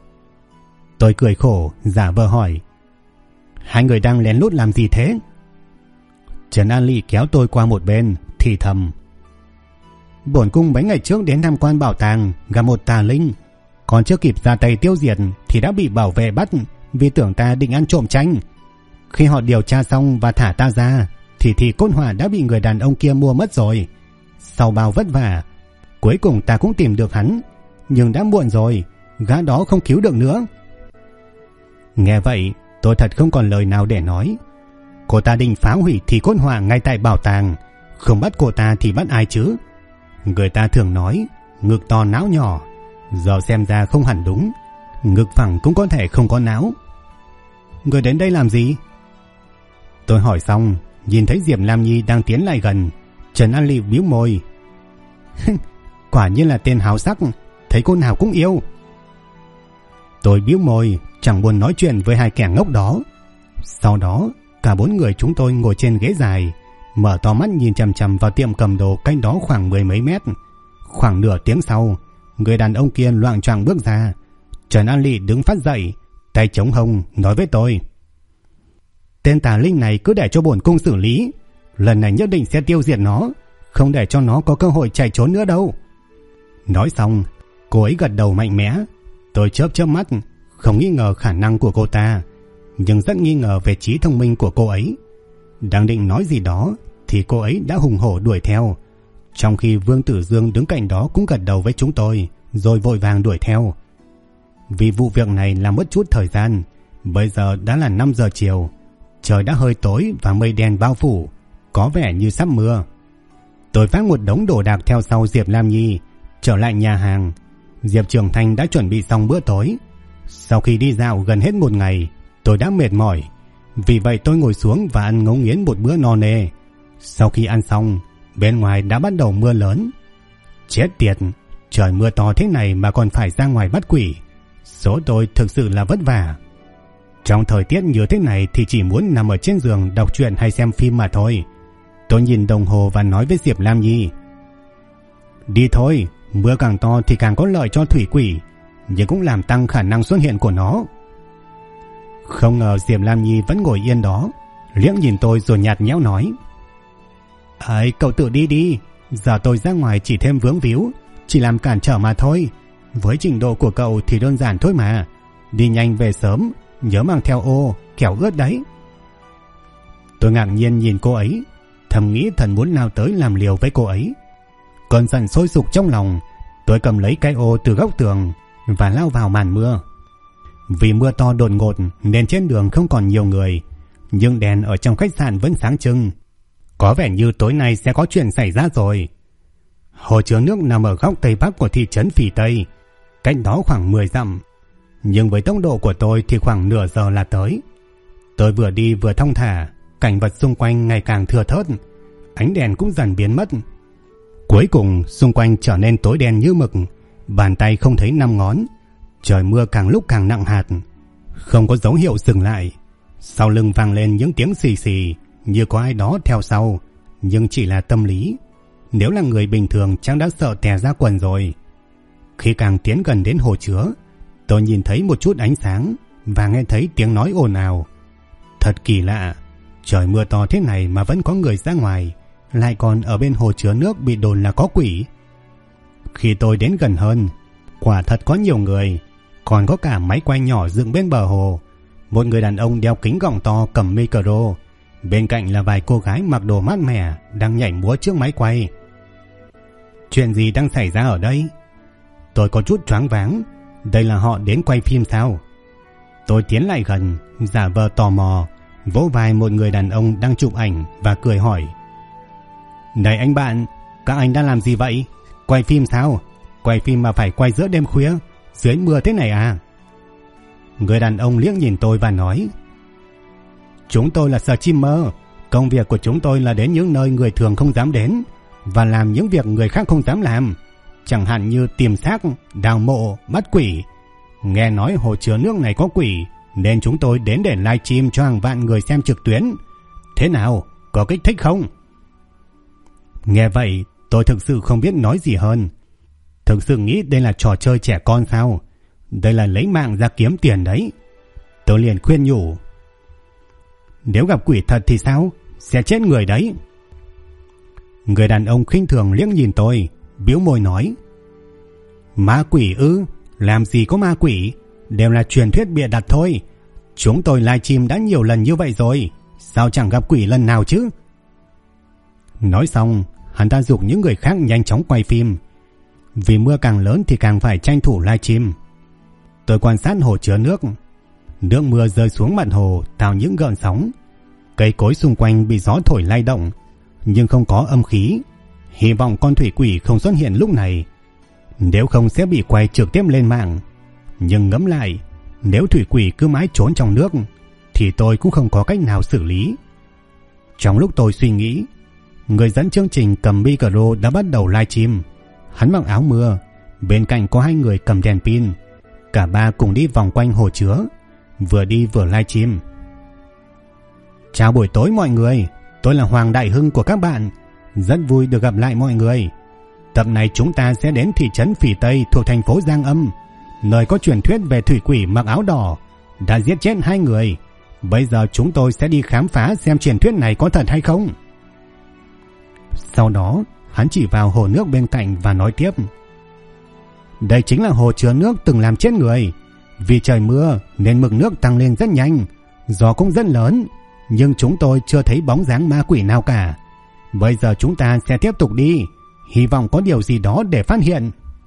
Tôi cười khổ, giả vờ hỏi: "Hai người đang lén lút làm gì thế?" Trần An Lị kéo tôi qua một bên, thì thầm: "Bổn cung mấy ngày trước đến tham quan bảo tàng, gặp một tà linh, còn chưa kịp ra tay tiêu diệt thì đã bị bảo vệ bắt vì tưởng ta định ăn trộm tranh. Khi họ điều tra xong và thả ta ra thì cốt họa đã bị người đàn ông kia mua mất rồi. Sau bao vất vả, cuối cùng ta cũng tìm được hắn, nhưng đã muộn rồi, gã đó không cứu được nữa." Nghe vậy, tôi thật không còn lời nào để nói. Cô ta định phá hủy thì cốt họa ngay tại bảo tàng, không bắt cô ta thì bắt ai chứ? Người ta thường nói ngực to não nhỏ, giờ xem ra không hẳn đúng. Ngực phẳng cũng có thể không có não. Người đến đây làm gì? Tôi hỏi xong, nhìn thấy Diệp Lam Nhi đang tiến lại gần, Trần An Lị bĩu môi. Quả nhiên là tên háo sắc, thấy cô nào cũng yêu. Tôi bĩu môi, chẳng muốn nói chuyện với hai kẻ ngốc đó. Sau đó, cả 4 người chúng tôi ngồi trên ghế dài, mở to mắt nhìn chằm chằm vào tiệm cầm đồ cách đó khoảng 10 mấy mét. Khoảng nửa tiếng sau, người đàn ông kia loạng choạng bước ra. Trần An Lị đứng phát dậy, tay chống hông, nói với tôi. Tên tà linh này cứ để cho bổn cung xử lý. Lần này nhất định sẽ tiêu diệt nó, không để cho nó có cơ hội chạy trốn nữa đâu. Nói xong, cô ấy gật đầu mạnh mẽ. Tôi chớp mắt, không nghi ngờ khả năng của cô ta, nhưng rất nghi ngờ về trí thông minh của cô ấy. Đang định nói gì đó thì cô ấy đã hùng hổ đuổi theo, trong khi Vương Tử Dương đứng cạnh đó cũng gật đầu với chúng tôi, rồi vội vàng đuổi theo. Vì vụ việc này làm mất chút thời gian, bây giờ đã là 5 giờ chiều, trời đã hơi tối và mây đen bao phủ, có vẻ như sắp mưa. Tôi vác một đống đồ đạc theo sau Diệp Lam Nhi trở lại nhà hàng. Diệp Trường Thanh đã chuẩn bị xong bữa tối. Sau khi đi dạo gần hết một ngày, tôi đã mệt mỏi, vì vậy tôi ngồi xuống và ăn ngấu nghiến một bữa no nê. Sau khi ăn xong, bên ngoài đã bắt đầu mưa lớn. Chết tiệt, trời mưa to thế này mà còn phải ra ngoài bắt quỷ. Số tôi thực sự là vất vả. Trong thời tiết như thế này thì chỉ muốn nằm ở trên giường đọc truyện hay xem phim mà thôi. Tôi nhìn đồng hồ và nói với Diệp Lam Nhi. Đi thôi, mưa càng to thì càng có lợi cho thủy quỷ, nhưng cũng làm tăng khả năng xuất hiện của nó. Không ngờ Diệp Lam Nhi vẫn ngồi yên đó, liếc nhìn tôi rồi nhạt nhẽo nói. Ấy, cậu tự đi đi, giờ tôi ra ngoài chỉ thêm vướng víu, chỉ làm cản trở mà thôi. Với trình độ của cậu thì đơn giản thôi mà. Đi nhanh về sớm, nhớ mang theo ô, kẻo ướt đấy. Tôi ngạc nhiên nhìn cô ấy, thầm nghĩ thần muốn lao tới làm liều với cô ấy. Cơn giận sôi sục trong lòng, tôi cầm lấy cái ô từ góc tường và lao vào màn mưa. Vì mưa to đột ngột nên trên đường không còn nhiều người, nhưng đèn ở trong khách sạn vẫn sáng trưng. Có vẻ như tối nay sẽ có chuyện xảy ra rồi. Hồ chứa nước nằm ở góc tây bắc của thị trấn Phỉ Tây, cách đó khoảng 10 dặm. Nhưng với tốc độ của tôi thì khoảng nửa giờ là tới. Tôi vừa đi vừa thong thả, cảnh vật xung quanh ngày càng thưa thớt, ánh đèn cũng dần biến mất. Cuối cùng xung quanh trở nên tối đen như mực, bàn tay không thấy 5 ngón. Trời mưa càng lúc càng nặng hạt, không có dấu hiệu dừng lại. Sau lưng vang lên những tiếng xì xì, như có ai đó theo sau, nhưng chỉ là tâm lý. Nếu là người bình thường chắc đã sợ tè ra quần rồi. Khi càng tiến gần đến hồ chứa, tôi nhìn thấy một chút ánh sáng và nghe thấy tiếng nói ồn ào. Thật kỳ lạ, trời mưa to thế này mà vẫn có người ra ngoài, lại còn ở bên hồ chứa nước bị đồn là có quỷ. Khi tôi đến gần hơn, quả thật có nhiều người, còn có cả máy quay nhỏ dựng bên bờ hồ. Một người đàn ông đeo kính gọng to cầm micro, bên cạnh là vài cô gái mặc đồ mát mẻ đang nhảy múa trước máy quay. Chuyện gì đang xảy ra ở đây? Tôi có chút choáng váng. Đây là họ đến quay phim sao? Tôi tiến lại gần, giả vờ tò mò, vỗ vai một người đàn ông đang chụp ảnh và cười hỏi. Này anh bạn, các anh đang làm gì vậy? Quay phim sao? Quay phim mà phải quay giữa đêm khuya, dưới mưa thế này à? Người đàn ông liếc nhìn tôi và nói. Chúng tôi là streamer, công việc của chúng tôi là đến những nơi người thường không dám đến và làm những việc người khác không dám làm, chẳng hạn như tìm xác, đào mộ, bắt quỷ. Nghe nói hồ chứa nước này có quỷ nên chúng tôi đến để livestream cho hàng vạn người xem trực tuyến. Thế nào, có kích thích không? Nghe vậy tôi thực sự không biết nói gì hơn. Thực sự nghĩ đây là trò chơi trẻ con sao? Đây là lấy mạng ra kiếm tiền đấy. Tôi liền khuyên nhủ. Nếu gặp quỷ thật thì sao? Sẽ chết người đấy. Người đàn ông khinh thường liếc nhìn tôi, bĩu môi nói. Ma quỷ ư? Làm gì có ma quỷ, đều là truyền thuyết bịa đặt thôi. Chúng tôi livestream đã nhiều lần như vậy rồi, sao chẳng gặp quỷ lần nào chứ? Nói xong, hắn ta giục những người khác nhanh chóng quay phim. Vì mưa càng lớn thì càng phải tranh thủ livestream. Tôi quan sát hồ chứa nước. Nước mưa rơi xuống mặt hồ tạo những gợn sóng. Cây cối xung quanh bị gió thổi lay động, nhưng không có âm khí. Hy vọng con thủy quỷ không xuất hiện lúc này, nếu không sẽ bị quay trực tiếp lên mạng. Nhưng ngẫm lại, nếu thủy quỷ cứ mãi trốn trong nước thì tôi cũng không có cách nào xử lý. Trong lúc tôi suy nghĩ, người dẫn chương trình cầm micro đã bắt đầu livestream. Hắn mặc áo mưa, bên cạnh có hai người cầm đèn pin. Cả ba cùng đi vòng quanh hồ chứa, vừa đi vừa livestream. Chào buổi tối mọi người, tôi là Hoàng Đại Hưng của các bạn. Rất vui được gặp lại mọi người. Tập này chúng ta sẽ đến thị trấn Phỉ Tây thuộc thành phố Giang Âm, nơi có truyền thuyết về thủy quỷ mặc áo đỏ đã giết chết 2 người. Bây giờ chúng tôi sẽ đi khám phá xem truyền thuyết này có thật hay không. Sau đó hắn chỉ vào hồ nước bên cạnh và nói tiếp: Đây chính là hồ chứa nước từng làm chết người. Vì trời mưa nên mực nước tăng lên rất nhanh, gió cũng rất lớn, nhưng chúng tôi chưa thấy bóng dáng ma quỷ nào cả. Bây giờ chúng ta sẽ tiếp tục đi, hy vọng có điều gì đó để phát hiện.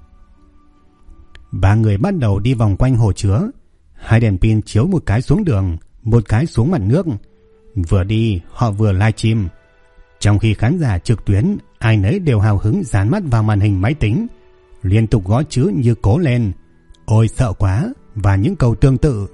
3 người bắt đầu đi vòng quanh hồ chứa. 2 đèn pin chiếu một cái xuống đường, một cái xuống mặt nước. Vừa đi họ vừa livestream. Trong khi khán giả trực tuyến ai nấy đều hào hứng dán mắt vào màn hình máy tính, liên tục gõ chữ như cố lên, ôi sợ quá và những câu tương tự.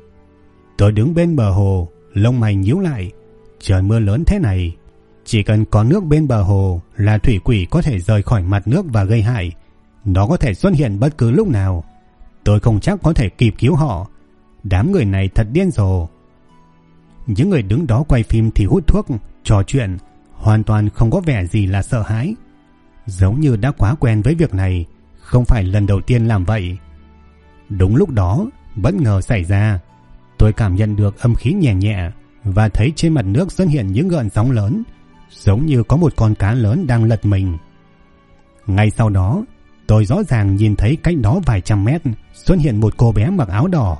Tôi đứng bên bờ hồ, lông mày nhíu lại. Trời mưa lớn thế này, chỉ cần có nước bên bờ hồ là thủy quỷ có thể rời khỏi mặt nước và gây hại. Nó có thể xuất hiện bất cứ lúc nào. Tôi không chắc có thể kịp cứu họ. Đám người này thật điên rồ. Những người đứng đó quay phim thì hút thuốc, trò chuyện, hoàn toàn không có vẻ gì là sợ hãi. Giống như đã quá quen với việc này, không phải lần đầu tiên làm vậy. Đúng lúc đó, bất ngờ xảy ra. Tôi cảm nhận được âm khí nhẹ nhẹ và thấy trên mặt nước xuất hiện những gợn sóng lớn, giống như có một con cá lớn đang lật mình. Ngay sau đó, tôi rõ ràng nhìn thấy cách đó vài trăm mét xuất hiện một cô bé mặc áo đỏ.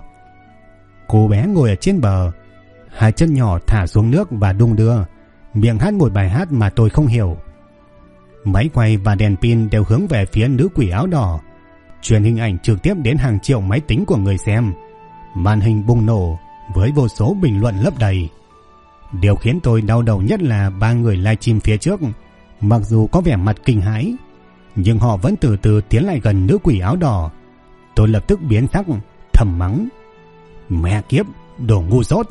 Cô bé ngồi ở trên bờ, 2 chân nhỏ thả xuống nước và đung đưa, miệng hát một bài hát mà tôi không hiểu. Máy quay và đèn pin đều hướng về phía nữ quỷ áo đỏ, truyền hình ảnh trực tiếp đến hàng triệu máy tính của người xem. Màn hình bùng nổ với vô số bình luận lấp đầy. Điều khiến tôi đau đầu nhất là 3 người livestream phía trước, mặc dù có vẻ mặt kinh hãi, nhưng họ vẫn từ từ tiến lại gần nữ quỷ áo đỏ. Tôi lập tức biến sắc, thầm mắng: Mẹ kiếp, đồ ngu dốt.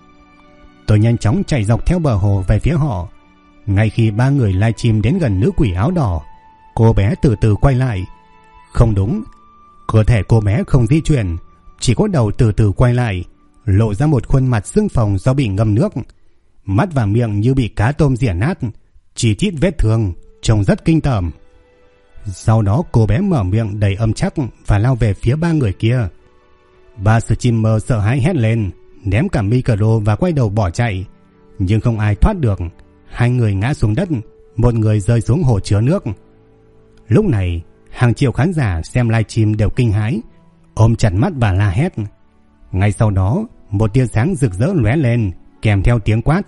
Tôi nhanh chóng chạy dọc theo bờ hồ về phía họ. Ngay khi 3 người livestream đến gần nữ quỷ áo đỏ, cô bé từ từ quay lại. Không đúng, cơ thể cô bé không di chuyển, chỉ có đầu từ từ quay lại, lộ ra một khuôn mặt sưng phồng do bị ngâm nước. Mắt và miệng như bị cá tôm rỉa nát, chỉ chít vết thương, trông rất kinh tởm. Sau đó cô bé mở miệng đầy âm chắc và lao về phía 3 người kia. 3 streamer sợ hãi hét lên, ném cả micro và quay đầu bỏ chạy, nhưng không ai thoát được. 2 người ngã xuống đất, 1 người rơi xuống hồ chứa nước. Lúc này, hàng triệu khán giả xem livestream đều kinh hãi, ôm chặt mắt và la hét. Ngay sau đó, một tia sáng rực rỡ lóe lên, kèm theo tiếng quát: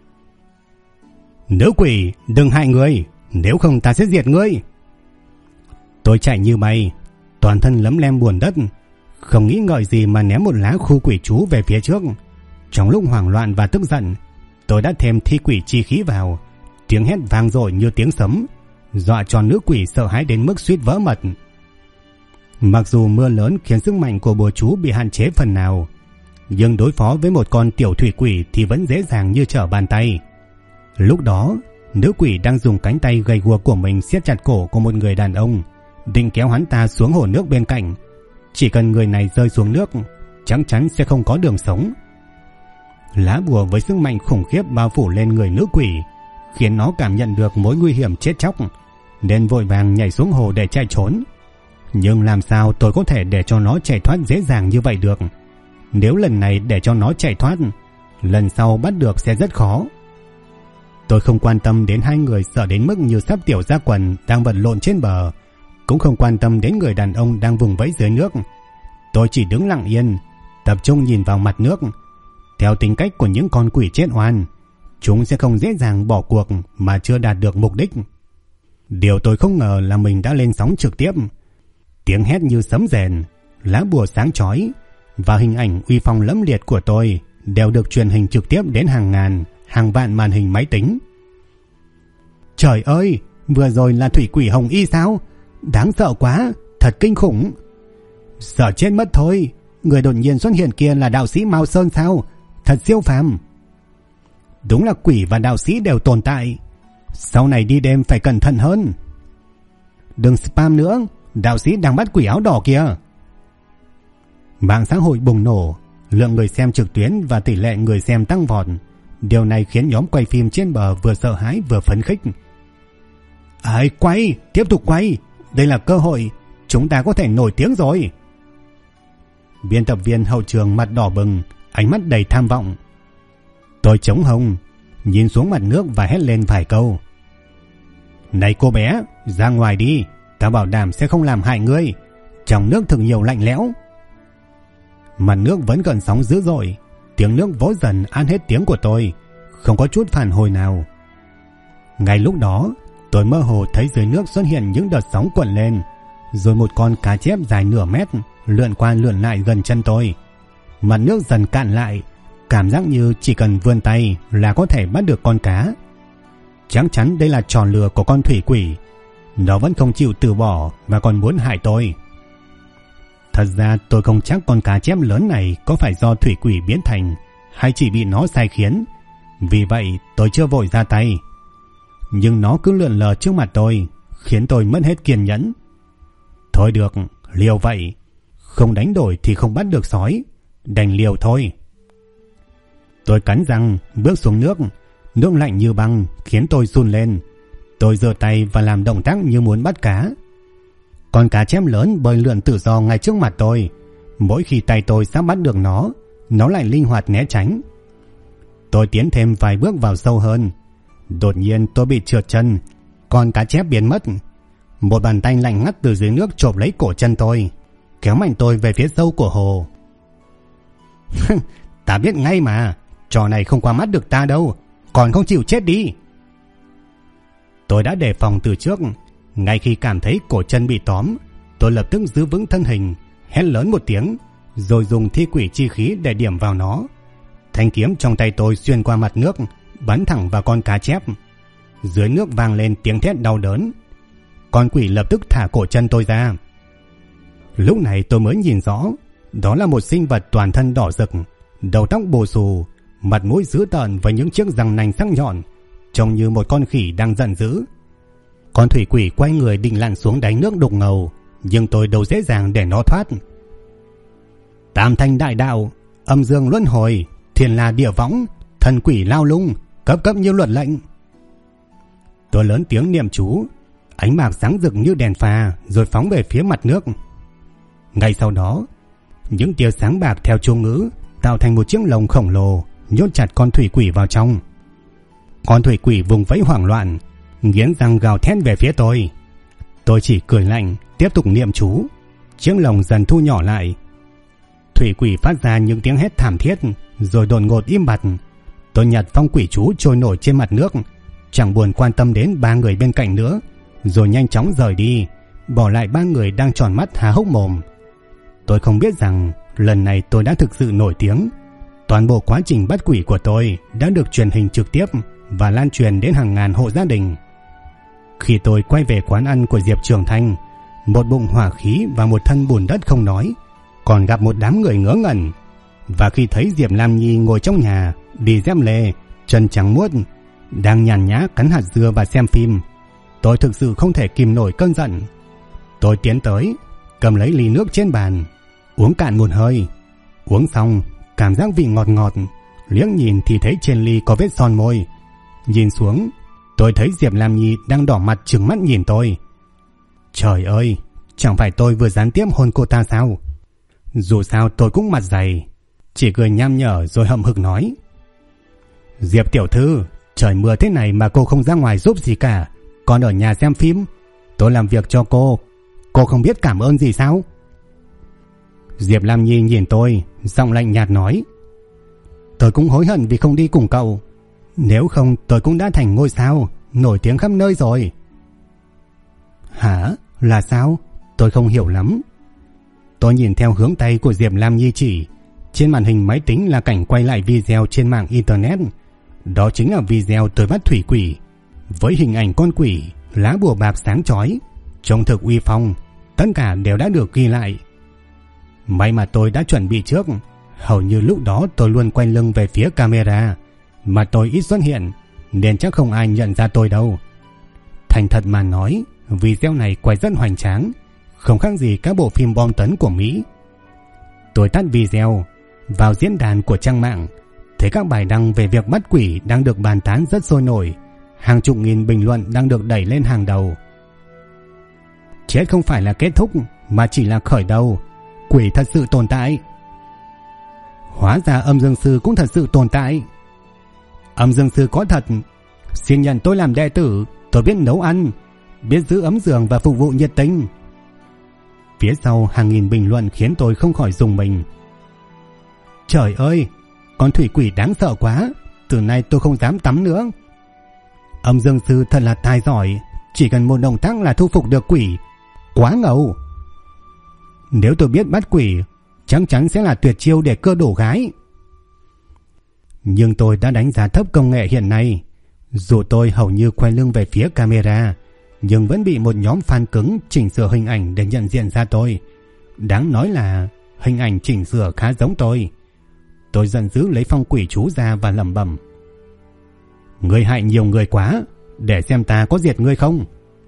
Nữ quỷ, đừng hại người, nếu không ta sẽ diệt ngươi. Tôi chạy như bay, toàn thân lấm lem bùn đất, không nghĩ ngợi gì mà ném một lá khu quỷ chú về phía trước. Trong lúc hoảng loạn và tức giận, tôi đã thêm thi quỷ chi khí vào. Tiếng hét vang dội như tiếng sấm, dọa cho nữ quỷ sợ hãi đến mức suýt vỡ mật. Mặc dù mưa lớn khiến sức mạnh của bùa chú bị hạn chế phần nào, nhưng đối phó với một con tiểu thủy quỷ thì vẫn dễ dàng như trở bàn tay. Lúc đó, nữ quỷ đang dùng cánh tay gầy guộc của mình siết chặt cổ của một người đàn ông, định kéo hắn ta xuống hồ nước bên cạnh. Chỉ cần người này rơi xuống nước, chắc chắn sẽ không có đường sống. Lá bùa với sức mạnh khủng khiếp bao phủ lên người nữ quỷ, khiến nó cảm nhận được mối nguy hiểm chết chóc, nên vội vàng nhảy xuống hồ để chạy trốn. Nhưng làm sao tôi có thể để cho nó chạy thoát dễ dàng như vậy được? Nếu lần này để cho nó chạy thoát, lần sau bắt được sẽ rất khó. Tôi không quan tâm đến 2 người sợ đến mức như sắp tiểu ra quần đang vật lộn trên bờ, cũng không quan tâm đến người đàn ông đang vùng vẫy dưới nước. Tôi chỉ đứng lặng yên, tập trung nhìn vào mặt nước. Theo tính cách của những con quỷ chết oan, chúng sẽ không dễ dàng bỏ cuộc mà chưa đạt được mục đích. Điều tôi không ngờ là mình đã lên sóng trực tiếp. Tiếng hét như sấm rền, lá bùa sáng chói và hình ảnh uy phong lẫm liệt của tôi đều được truyền hình trực tiếp đến hàng ngàn, hàng vạn màn hình máy tính. Trời ơi, vừa rồi là thủy quỷ Hồng Y sao? Đáng sợ quá, thật kinh khủng. Sợ chết mất thôi, người đột nhiên xuất hiện kia là đạo sĩ Mao Sơn sao? Thật siêu phàm. Đúng là quỷ và đạo sĩ đều tồn tại. Sau này đi đêm phải cẩn thận hơn. Đừng spam nữa, đạo sĩ đang bắt quỷ áo đỏ kìa. Mạng xã hội bùng nổ, lượng người xem trực tuyến và tỷ lệ người xem tăng vọt. Điều này khiến nhóm quay phim trên bờ vừa sợ hãi vừa phấn khích. Ai quay, tiếp tục quay, đây là cơ hội, chúng ta có thể nổi tiếng rồi. Biên tập viên hậu trường mặt đỏ bừng, ánh mắt đầy tham vọng. Tôi chống hông, nhìn xuống mặt nước và hét lên vài câu. Này cô bé, ra ngoài đi, ta bảo đảm sẽ không làm hại ngươi. Trong nước thực nhiều lạnh lẽo. Mặt nước vẫn gần sóng dữ dội, tiếng nước vỗ dần ăn hết tiếng của tôi, không có chút phản hồi nào. Ngay lúc đó, tôi mơ hồ thấy dưới nước xuất hiện những đợt sóng cuộn lên, rồi một con cá chép dài nửa mét lượn qua lượn lại gần chân tôi. Mặt nước dần cạn lại, cảm giác như chỉ cần vươn tay là có thể bắt được con cá. Chắc chắn đây là trò lừa của con thủy quỷ. Nó vẫn không chịu từ bỏ và còn muốn hại tôi. Thật ra tôi không chắc con cá chép lớn này có phải do thủy quỷ biến thành hay chỉ bị nó sai khiến. Vì vậy tôi chưa vội ra tay. Nhưng nó cứ lượn lờ trước mặt tôi, khiến tôi mất hết kiên nhẫn. Thôi được, liều vậy. Không đánh đổi thì không bắt được sói, đành liều thôi. Tôi cắn răng bước xuống nước. Nước lạnh như băng khiến tôi run lên. Tôi giơ tay và làm động tác như muốn bắt cá. Con cá chép lớn bơi lượn tự do ngay trước mặt tôi. Mỗi khi tay tôi sắp bắt được nó lại linh hoạt né tránh. Tôi tiến thêm vài bước vào sâu hơn. Đột nhiên tôi bị trượt chân. Con cá chép biến mất. Một bàn tay lạnh ngắt từ dưới nước chộp lấy cổ chân tôi, kéo mạnh tôi về phía sâu của hồ. Ta biết ngay mà, trò này không qua mắt được ta đâu, còn không chịu chết đi. Tôi đã đề phòng từ trước. Ngay khi cảm thấy cổ chân bị tóm, tôi lập tức giữ vững thân hình, hét lớn một tiếng, rồi dùng thi quỷ chi khí để điểm vào nó. Thanh kiếm trong tay tôi xuyên qua mặt nước, bắn thẳng vào con cá chép. Dưới nước vang lên tiếng thét đau đớn. Con quỷ lập tức thả cổ chân tôi ra. Lúc này tôi mới nhìn rõ, đó là một sinh vật toàn thân đỏ rực, đầu tóc bù xù, mặt mũi dữ tợn với những chiếc răng nanh sắc nhọn, trông như một con khỉ đang giận dữ. Con thủy quỷ quay người định lặn xuống đáy nước đục ngầu, nhưng tôi đâu dễ dàng để nó thoát. Tam thanh đại đạo, âm dương luân hồi, thiên la địa võng, thần quỷ lao lung, cấp cấp như luật lệnh. Tôi lớn tiếng niệm chú, ánh bạc sáng rực như đèn pha rồi phóng về phía mặt nước. Ngay sau đó, những tia sáng bạc theo chú ngữ tạo thành một chiếc lồng khổng lồ nhốt chặt con thủy quỷ vào trong. Con thủy quỷ vùng vẫy hoảng loạn, nghiến răng gào thét về phía tôi. Tôi chỉ cười lạnh, tiếp tục niệm chú. Chiếc lồng dần thu nhỏ lại. Thủy quỷ phát ra những tiếng hét thảm thiết, rồi đột ngột im bặt. Tôi nhặt phong quỷ chú trôi nổi trên mặt nước, chẳng buồn quan tâm đến ba người bên cạnh nữa, rồi nhanh chóng rời đi, bỏ lại ba người đang tròn mắt há hốc mồm. Tôi không biết rằng lần này tôi đã thực sự nổi tiếng. Toàn bộ quá trình bắt quỷ của tôi đã được truyền hình trực tiếp và lan truyền đến hàng ngàn hộ gia đình. Khi tôi quay về quán ăn của Diệp Trường Thanh, một bụng hỏa khí và một thân bùn đất không nói, còn gặp một đám người ngớ ngẩn. Và khi thấy Diệp Lam Nhi ngồi trong nhà, đi dép lê, chân trắng muốt, đang nhàn nhã cắn hạt dưa và xem phim, tôi thực sự không thể kìm nổi cơn giận. Tôi tiến tới, cầm lấy ly nước trên bàn, uống cạn một hơi. Uống xong, cảm giác vị ngọt ngọt, liếc nhìn thì thấy trên ly có vết son môi. Nhìn xuống, tôi thấy Diệp Lam Nhi đang đỏ mặt trừng mắt nhìn tôi. Trời ơi, chẳng phải tôi vừa gián tiếp hôn cô ta sao? Dù sao tôi cũng mặt dày, chỉ cười nham nhở rồi hậm hực nói: Diệp tiểu thư, trời mưa thế này mà cô không ra ngoài giúp gì cả, còn ở nhà xem phim. Tôi làm việc cho cô không biết cảm ơn gì sao? Diệp Lam Nhi nhìn tôi, giọng lạnh nhạt nói: Tôi cũng hối hận vì không đi cùng cậu. Nếu không tôi cũng đã thành ngôi sao, nổi tiếng khắp nơi rồi. Hả? Là sao? Tôi không hiểu lắm. Tôi nhìn theo hướng tay của Diệp Lam Nhi chỉ. Trên màn hình máy tính là cảnh quay lại video trên mạng internet. Đó chính là video tôi bắt thủy quỷ, với hình ảnh con quỷ, lá bùa bạc sáng chói, trông thực uy phong. Tất cả đều đã được ghi lại. May mà tôi đã chuẩn bị trước. Hầu như lúc đó tôi luôn quay lưng về phía camera, mà tôi ít xuất hiện nên chắc không ai nhận ra tôi đâu. Thành thật mà nói, video này quay rất hoành tráng, không khác gì các bộ phim bom tấn của Mỹ. Tôi tắt video, vào diễn đàn của trang mạng, thấy các bài đăng về việc bắt quỷ đang được bàn tán rất sôi nổi, hàng chục nghìn bình luận đang được đẩy lên hàng đầu. Chết không phải là kết thúc mà chỉ là khởi đầu, quỷ thật sự tồn tại. Hóa ra âm dương sư cũng thật sự tồn tại. Âm dương sư có thật, xin nhận tôi làm đệ tử, tôi biết nấu ăn, biết giữ ấm giường và phục vụ nhiệt tình. Phía sau hàng nghìn bình luận khiến tôi không khỏi rùng mình. Trời ơi, con thủy quỷ đáng sợ quá, từ nay tôi không dám tắm nữa. Âm dương sư thật là tài giỏi, chỉ cần một động tác là thu phục được quỷ, quá ngầu. Nếu tôi biết bắt quỷ, chắc chắn sẽ là tuyệt chiêu để cơ đổ gái. Nhưng tôi đã đánh giá thấp công nghệ hiện nay. Dù tôi hầu như quay lưng về phía camera, nhưng vẫn bị một nhóm fan cứng chỉnh sửa hình ảnh để nhận diện ra tôi. Đáng nói là hình ảnh chỉnh sửa khá giống tôi. Tôi giận dữ lấy phong quỷ chú ra và lẩm bẩm: Ngươi hại nhiều người quá, để xem ta có diệt ngươi không.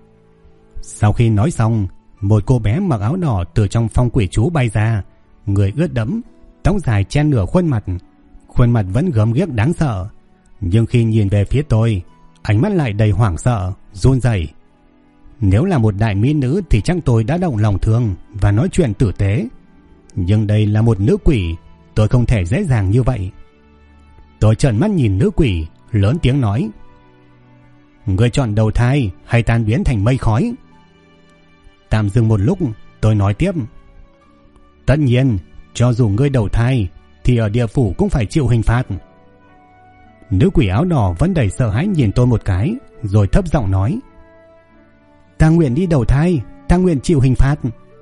Sau khi nói xong, một cô bé mặc áo đỏ từ trong phong quỷ chú bay ra, người ướt đẫm, tóc dài che nửa khuôn mặt vẫn gớm ghiếc đáng sợ. Nhưng khi nhìn về phía tôi, ánh mắt lại đầy hoảng sợ, run rẩy. Nếu là một đại mỹ nữ thì chắc tôi đã động lòng thương và nói chuyện tử tế. Nhưng đây là một nữ quỷ, tôi không thể dễ dàng như vậy. Tôi trợn mắt nhìn nữ quỷ, lớn tiếng nói: Ngươi chọn đầu thai hay tan biến thành mây khói? Tạm dừng một lúc, tôi nói tiếp: Tất nhiên, cho dù ngươi đầu thai thì ở địa phủ cũng phải chịu hình phạt. Nữ quỷ áo đỏ vẫn đầy sợ hãi nhìn tôi một cái, rồi thấp giọng nói: Ta nguyện đi đầu thai, ta nguyện chịu hình phạt.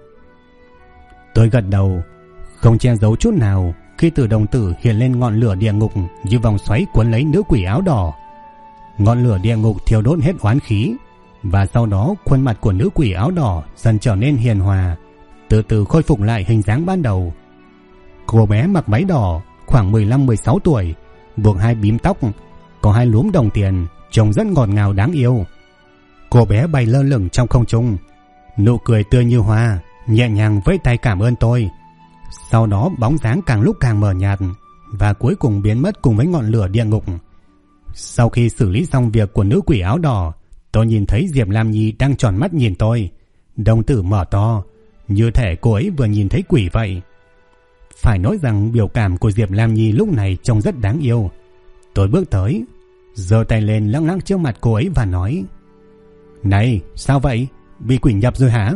Tôi gật đầu, không che giấu chút nào khi từ đồng tử hiện lên ngọn lửa địa ngục như vòng xoáy cuốn lấy nữ quỷ áo đỏ. Ngọn lửa địa ngục thiêu đốt hết oán khí, và sau đó khuôn mặt của nữ quỷ áo đỏ dần trở nên hiền hòa, từ từ khôi phục lại hình dáng ban đầu. Cô bé mặc váy đỏ, khoảng 15-16 tuổi, buộc hai bím tóc, có hai lúm đồng tiền, trông rất ngọt ngào đáng yêu. Cô bé bay lơ lửng trong không trung, nụ cười tươi như hoa, nhẹ nhàng vẫy tay cảm ơn tôi. Sau đó bóng dáng càng lúc càng mờ nhạt, và cuối cùng biến mất cùng với ngọn lửa địa ngục. Sau khi xử lý xong việc của nữ quỷ áo đỏ, tôi nhìn thấy Diệp Lam Nhi đang tròn mắt nhìn tôi, đồng tử mở to, như thể cô ấy vừa nhìn thấy quỷ vậy. Phải nói rằng biểu cảm của Diệp Lam Nhi lúc này trông rất đáng yêu. Tôi bước tới, giơ tay lên lắc lắc trước mặt cô ấy và nói: Này, sao vậy? Bị quỷ nhập rồi hả?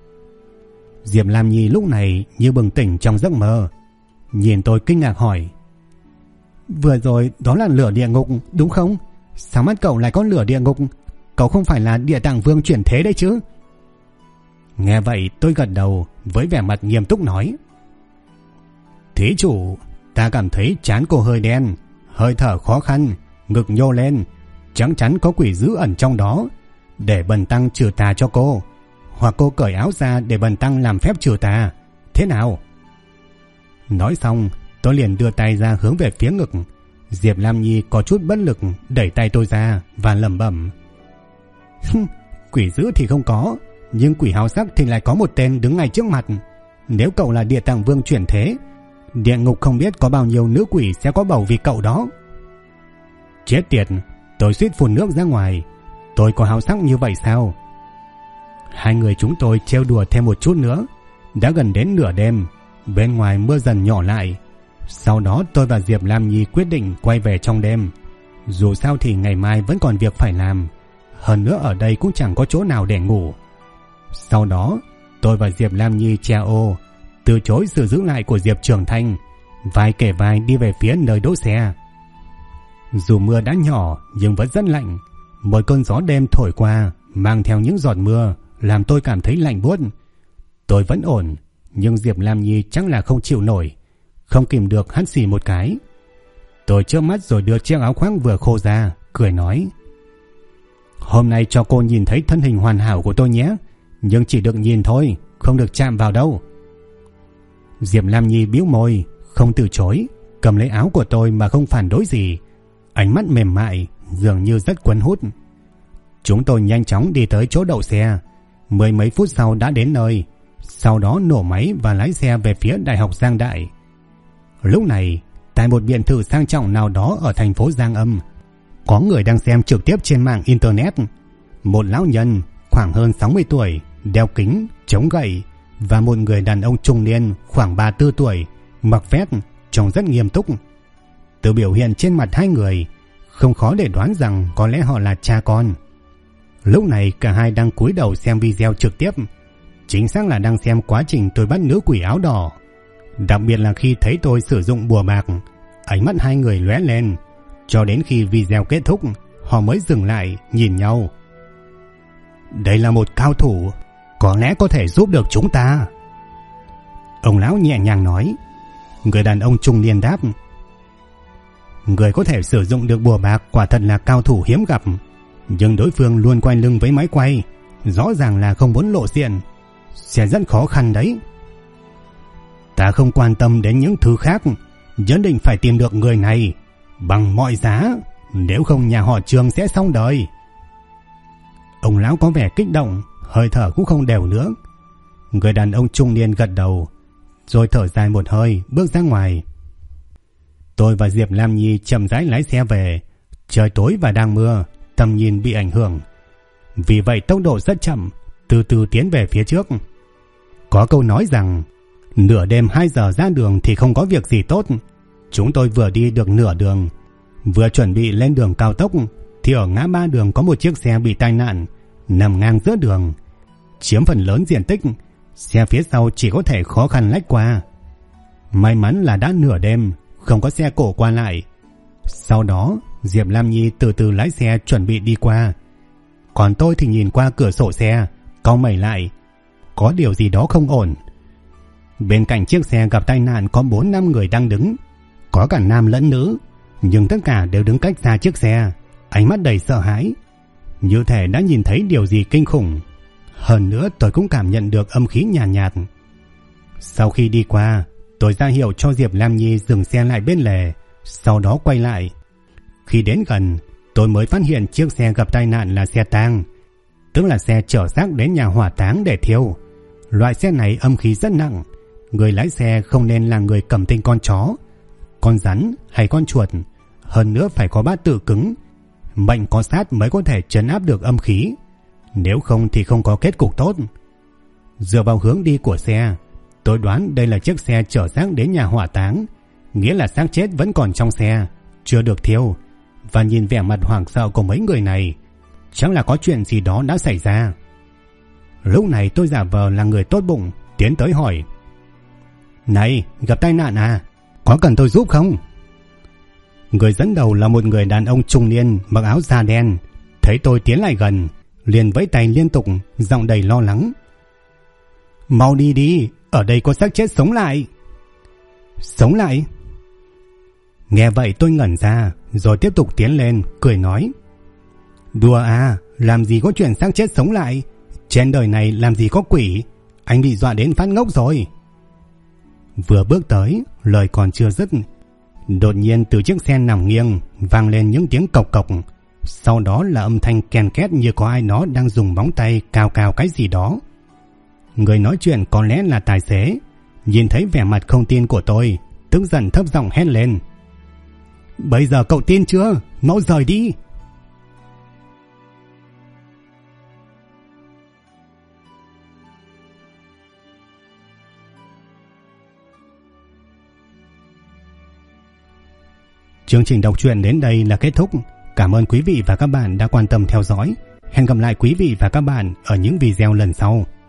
Diệp Lam Nhi lúc này như bừng tỉnh trong giấc mơ, nhìn tôi kinh ngạc hỏi: Vừa rồi đó là lửa địa ngục đúng không? Sao mắt cậu lại có lửa địa ngục? Cậu không phải là Địa Tạng Vương chuyển thế đấy chứ? Nghe vậy tôi gật đầu với vẻ mặt nghiêm túc nói: Thí chủ, ta cảm thấy trán cô hơi đen, hơi thở khó khăn, ngực nhô lên, chắc chắn có quỷ dữ ẩn trong đó. Để bần tăng trừ tà cho cô, hoặc cô cởi áo ra để bần tăng làm phép trừ tà, thế nào? Nói xong, tôi liền đưa tay ra hướng về phía ngực. Diệp Lam Nhi có chút bất lực đẩy tay tôi ra và lẩm bẩm: Quỷ dữ thì không có, nhưng quỷ háo sắc thì lại có một tên đứng ngay trước mặt. Nếu cậu là Địa Tạng Vương chuyển thế, địa ngục không biết có bao nhiêu nữ quỷ sẽ có bầu vì cậu đó. Chết tiệt, tôi suýt phun nước ra ngoài. Tôi có háo sắc như vậy sao? Hai người chúng tôi trêu đùa thêm một chút nữa. Đã gần đến nửa đêm, bên ngoài mưa dần nhỏ lại. Sau đó tôi và Diệp Lam Nhi quyết định quay về trong đêm. Dù sao thì ngày mai vẫn còn việc phải làm, hơn nữa ở đây cũng chẳng có chỗ nào để ngủ. Sau đó tôi và Diệp Lam Nhi che ô, từ chối sự giữ lại của Diệp Trường Thanh, vai kề vai đi về phía nơi đỗ xe. Dù mưa đã nhỏ nhưng vẫn rất lạnh. Một cơn gió đêm thổi qua mang theo những giọt mưa làm tôi cảm thấy lạnh buốt. Tôi vẫn ổn, nhưng Diệp Lam Nhi chắc là không chịu nổi, không kìm được hắt xì một cái. Tôi chớp mắt rồi đưa chiếc áo khoác vừa khô ra, cười nói: Hôm nay cho cô nhìn thấy thân hình hoàn hảo của tôi nhé, nhưng chỉ được nhìn thôi, không được chạm vào đâu. Diệp Lam Nhi bĩu môi, không từ chối, cầm lấy áo của tôi mà không phản đối gì. ánh mắt mềm mại, dường như rất cuốn hút. Chúng tôi nhanh chóng đi tới chỗ đậu xe, mười mấy phút sau đã đến nơi, sau đó nổ máy và lái xe về phía Đại học Giang Đại. Lúc này, tại một biệt thự sang trọng nào đó ở thành phố Giang Âm, có người đang xem trực tiếp trên mạng internet. Một lão nhân khoảng hơn 60 tuổi, đeo kính, chống gậy, và một người đàn ông trung niên khoảng 34 tuổi, mặc vest, trông rất nghiêm túc. Từ biểu hiện trên mặt hai người, không khó để đoán rằng có lẽ họ là cha con. Lúc này cả hai đang cúi đầu xem video trực tiếp, chính xác là đang xem quá trình tôi bắt nữ quỷ áo đỏ. Đặc biệt là khi thấy tôi sử dụng bùa bạc, ánh mắt hai người lóe lên. Cho đến khi video kết thúc, họ mới dừng lại nhìn nhau. Đây là một cao thủ, có lẽ có thể giúp được chúng ta, ông lão nhẹ nhàng nói. Người đàn ông trung niên đáp, người có thể sử dụng được bùa bạc quả thật là cao thủ hiếm gặp, nhưng đối phương luôn quay lưng với máy quay, rõ ràng là không muốn lộ diện, sẽ rất khó khăn đấy. Ta không quan tâm đến những thứ khác, nhất định phải tìm được người này bằng mọi giá, nếu không nhà họ Trương sẽ xong đời. Ông lão có vẻ kích động, hơi thở cũng không đều nữa. Người đàn ông trung niên gật đầu, rồi thở dài một hơi bước ra ngoài. Tôi và Diệp Lam Nhi chậm rãi lái xe về. Trời tối và đang mưa, tầm nhìn bị ảnh hưởng, vì vậy tốc độ rất chậm, từ từ tiến về phía trước. Có câu nói rằng nửa đêm 2 giờ ra đường thì không có việc gì tốt. Chúng tôi vừa đi được nửa đường, vừa chuẩn bị lên đường cao tốc, thì ở ngã ba đường có một chiếc xe bị tai nạn, nằm ngang giữa đường, chiếm phần lớn diện tích. Xe phía sau chỉ có thể khó khăn lách qua. May mắn là đã nửa đêm, không có xe cộ qua lại. Sau đó Diệp Lam Nhi từ từ lái xe chuẩn bị đi qua, còn tôi thì nhìn qua cửa sổ xe, cau mày lại, có điều gì đó không ổn. Bên cạnh chiếc xe gặp tai nạn có 4-5 người đang đứng, có cả nam lẫn nữ, nhưng tất cả đều đứng cách xa chiếc xe, ánh mắt đầy sợ hãi, như thể đã nhìn thấy điều gì kinh khủng. Hơn nữa tôi cũng cảm nhận được âm khí nhàn nhạt. Sau khi đi qua, tôi ra hiệu cho Diệp Lam Nhi dừng xe lại bên lề, sau đó quay lại. Khi đến gần, tôi mới phát hiện chiếc xe gặp tai nạn là xe tang, tức là xe chở xác đến nhà hỏa táng để thiêu. Loại xe này âm khí rất nặng, người lái xe không nên là người cầm tinh con chó, con rắn hay con chuột, hơn nữa phải có bát tự cứng, mệnh có sát mới có thể trấn áp được âm khí, nếu không thì không có kết cục tốt. Dựa vào hướng đi của xe, tôi đoán đây là chiếc xe chở xác đến nhà hỏa táng, nghĩa là xác chết vẫn còn trong xe, chưa được thiêu, và nhìn vẻ mặt hoảng sợ của mấy người này, chắc là có chuyện gì đó đã xảy ra. Lúc này tôi giả vờ là người tốt bụng, tiến tới hỏi, này, gặp tai nạn à, có cần tôi giúp không? Người dẫn đầu là một người đàn ông trung niên mặc áo da đen, thấy tôi tiến lại gần, liền vẫy tay liên tục, giọng đầy lo lắng, mau đi đi, ở đây có xác chết sống lại. Sống lại? Nghe vậy tôi ngẩn ra, rồi tiếp tục tiến lên, cười nói, đùa à, làm gì có chuyện xác chết sống lại, trên đời này làm gì có quỷ, anh bị dọa đến phát ngốc rồi. Vừa bước tới, lời còn chưa dứt, đột nhiên từ chiếc xe nằm nghiêng vang lên những tiếng cộc cộc, sau đó là âm thanh ken két như có ai đó đang dùng móng tay cào cào cái gì đó. Người nói chuyện có lẽ là tài xế, nhìn thấy vẻ mặt không tin của tôi, tức giận thấp giọng hét lên, bây giờ cậu tin chưa, mau rời đi. Chương trình đọc truyện đến đây là kết thúc. Cảm ơn quý vị và các bạn đã quan tâm theo dõi. Hẹn gặp lại quý vị và các bạn ở những video lần sau.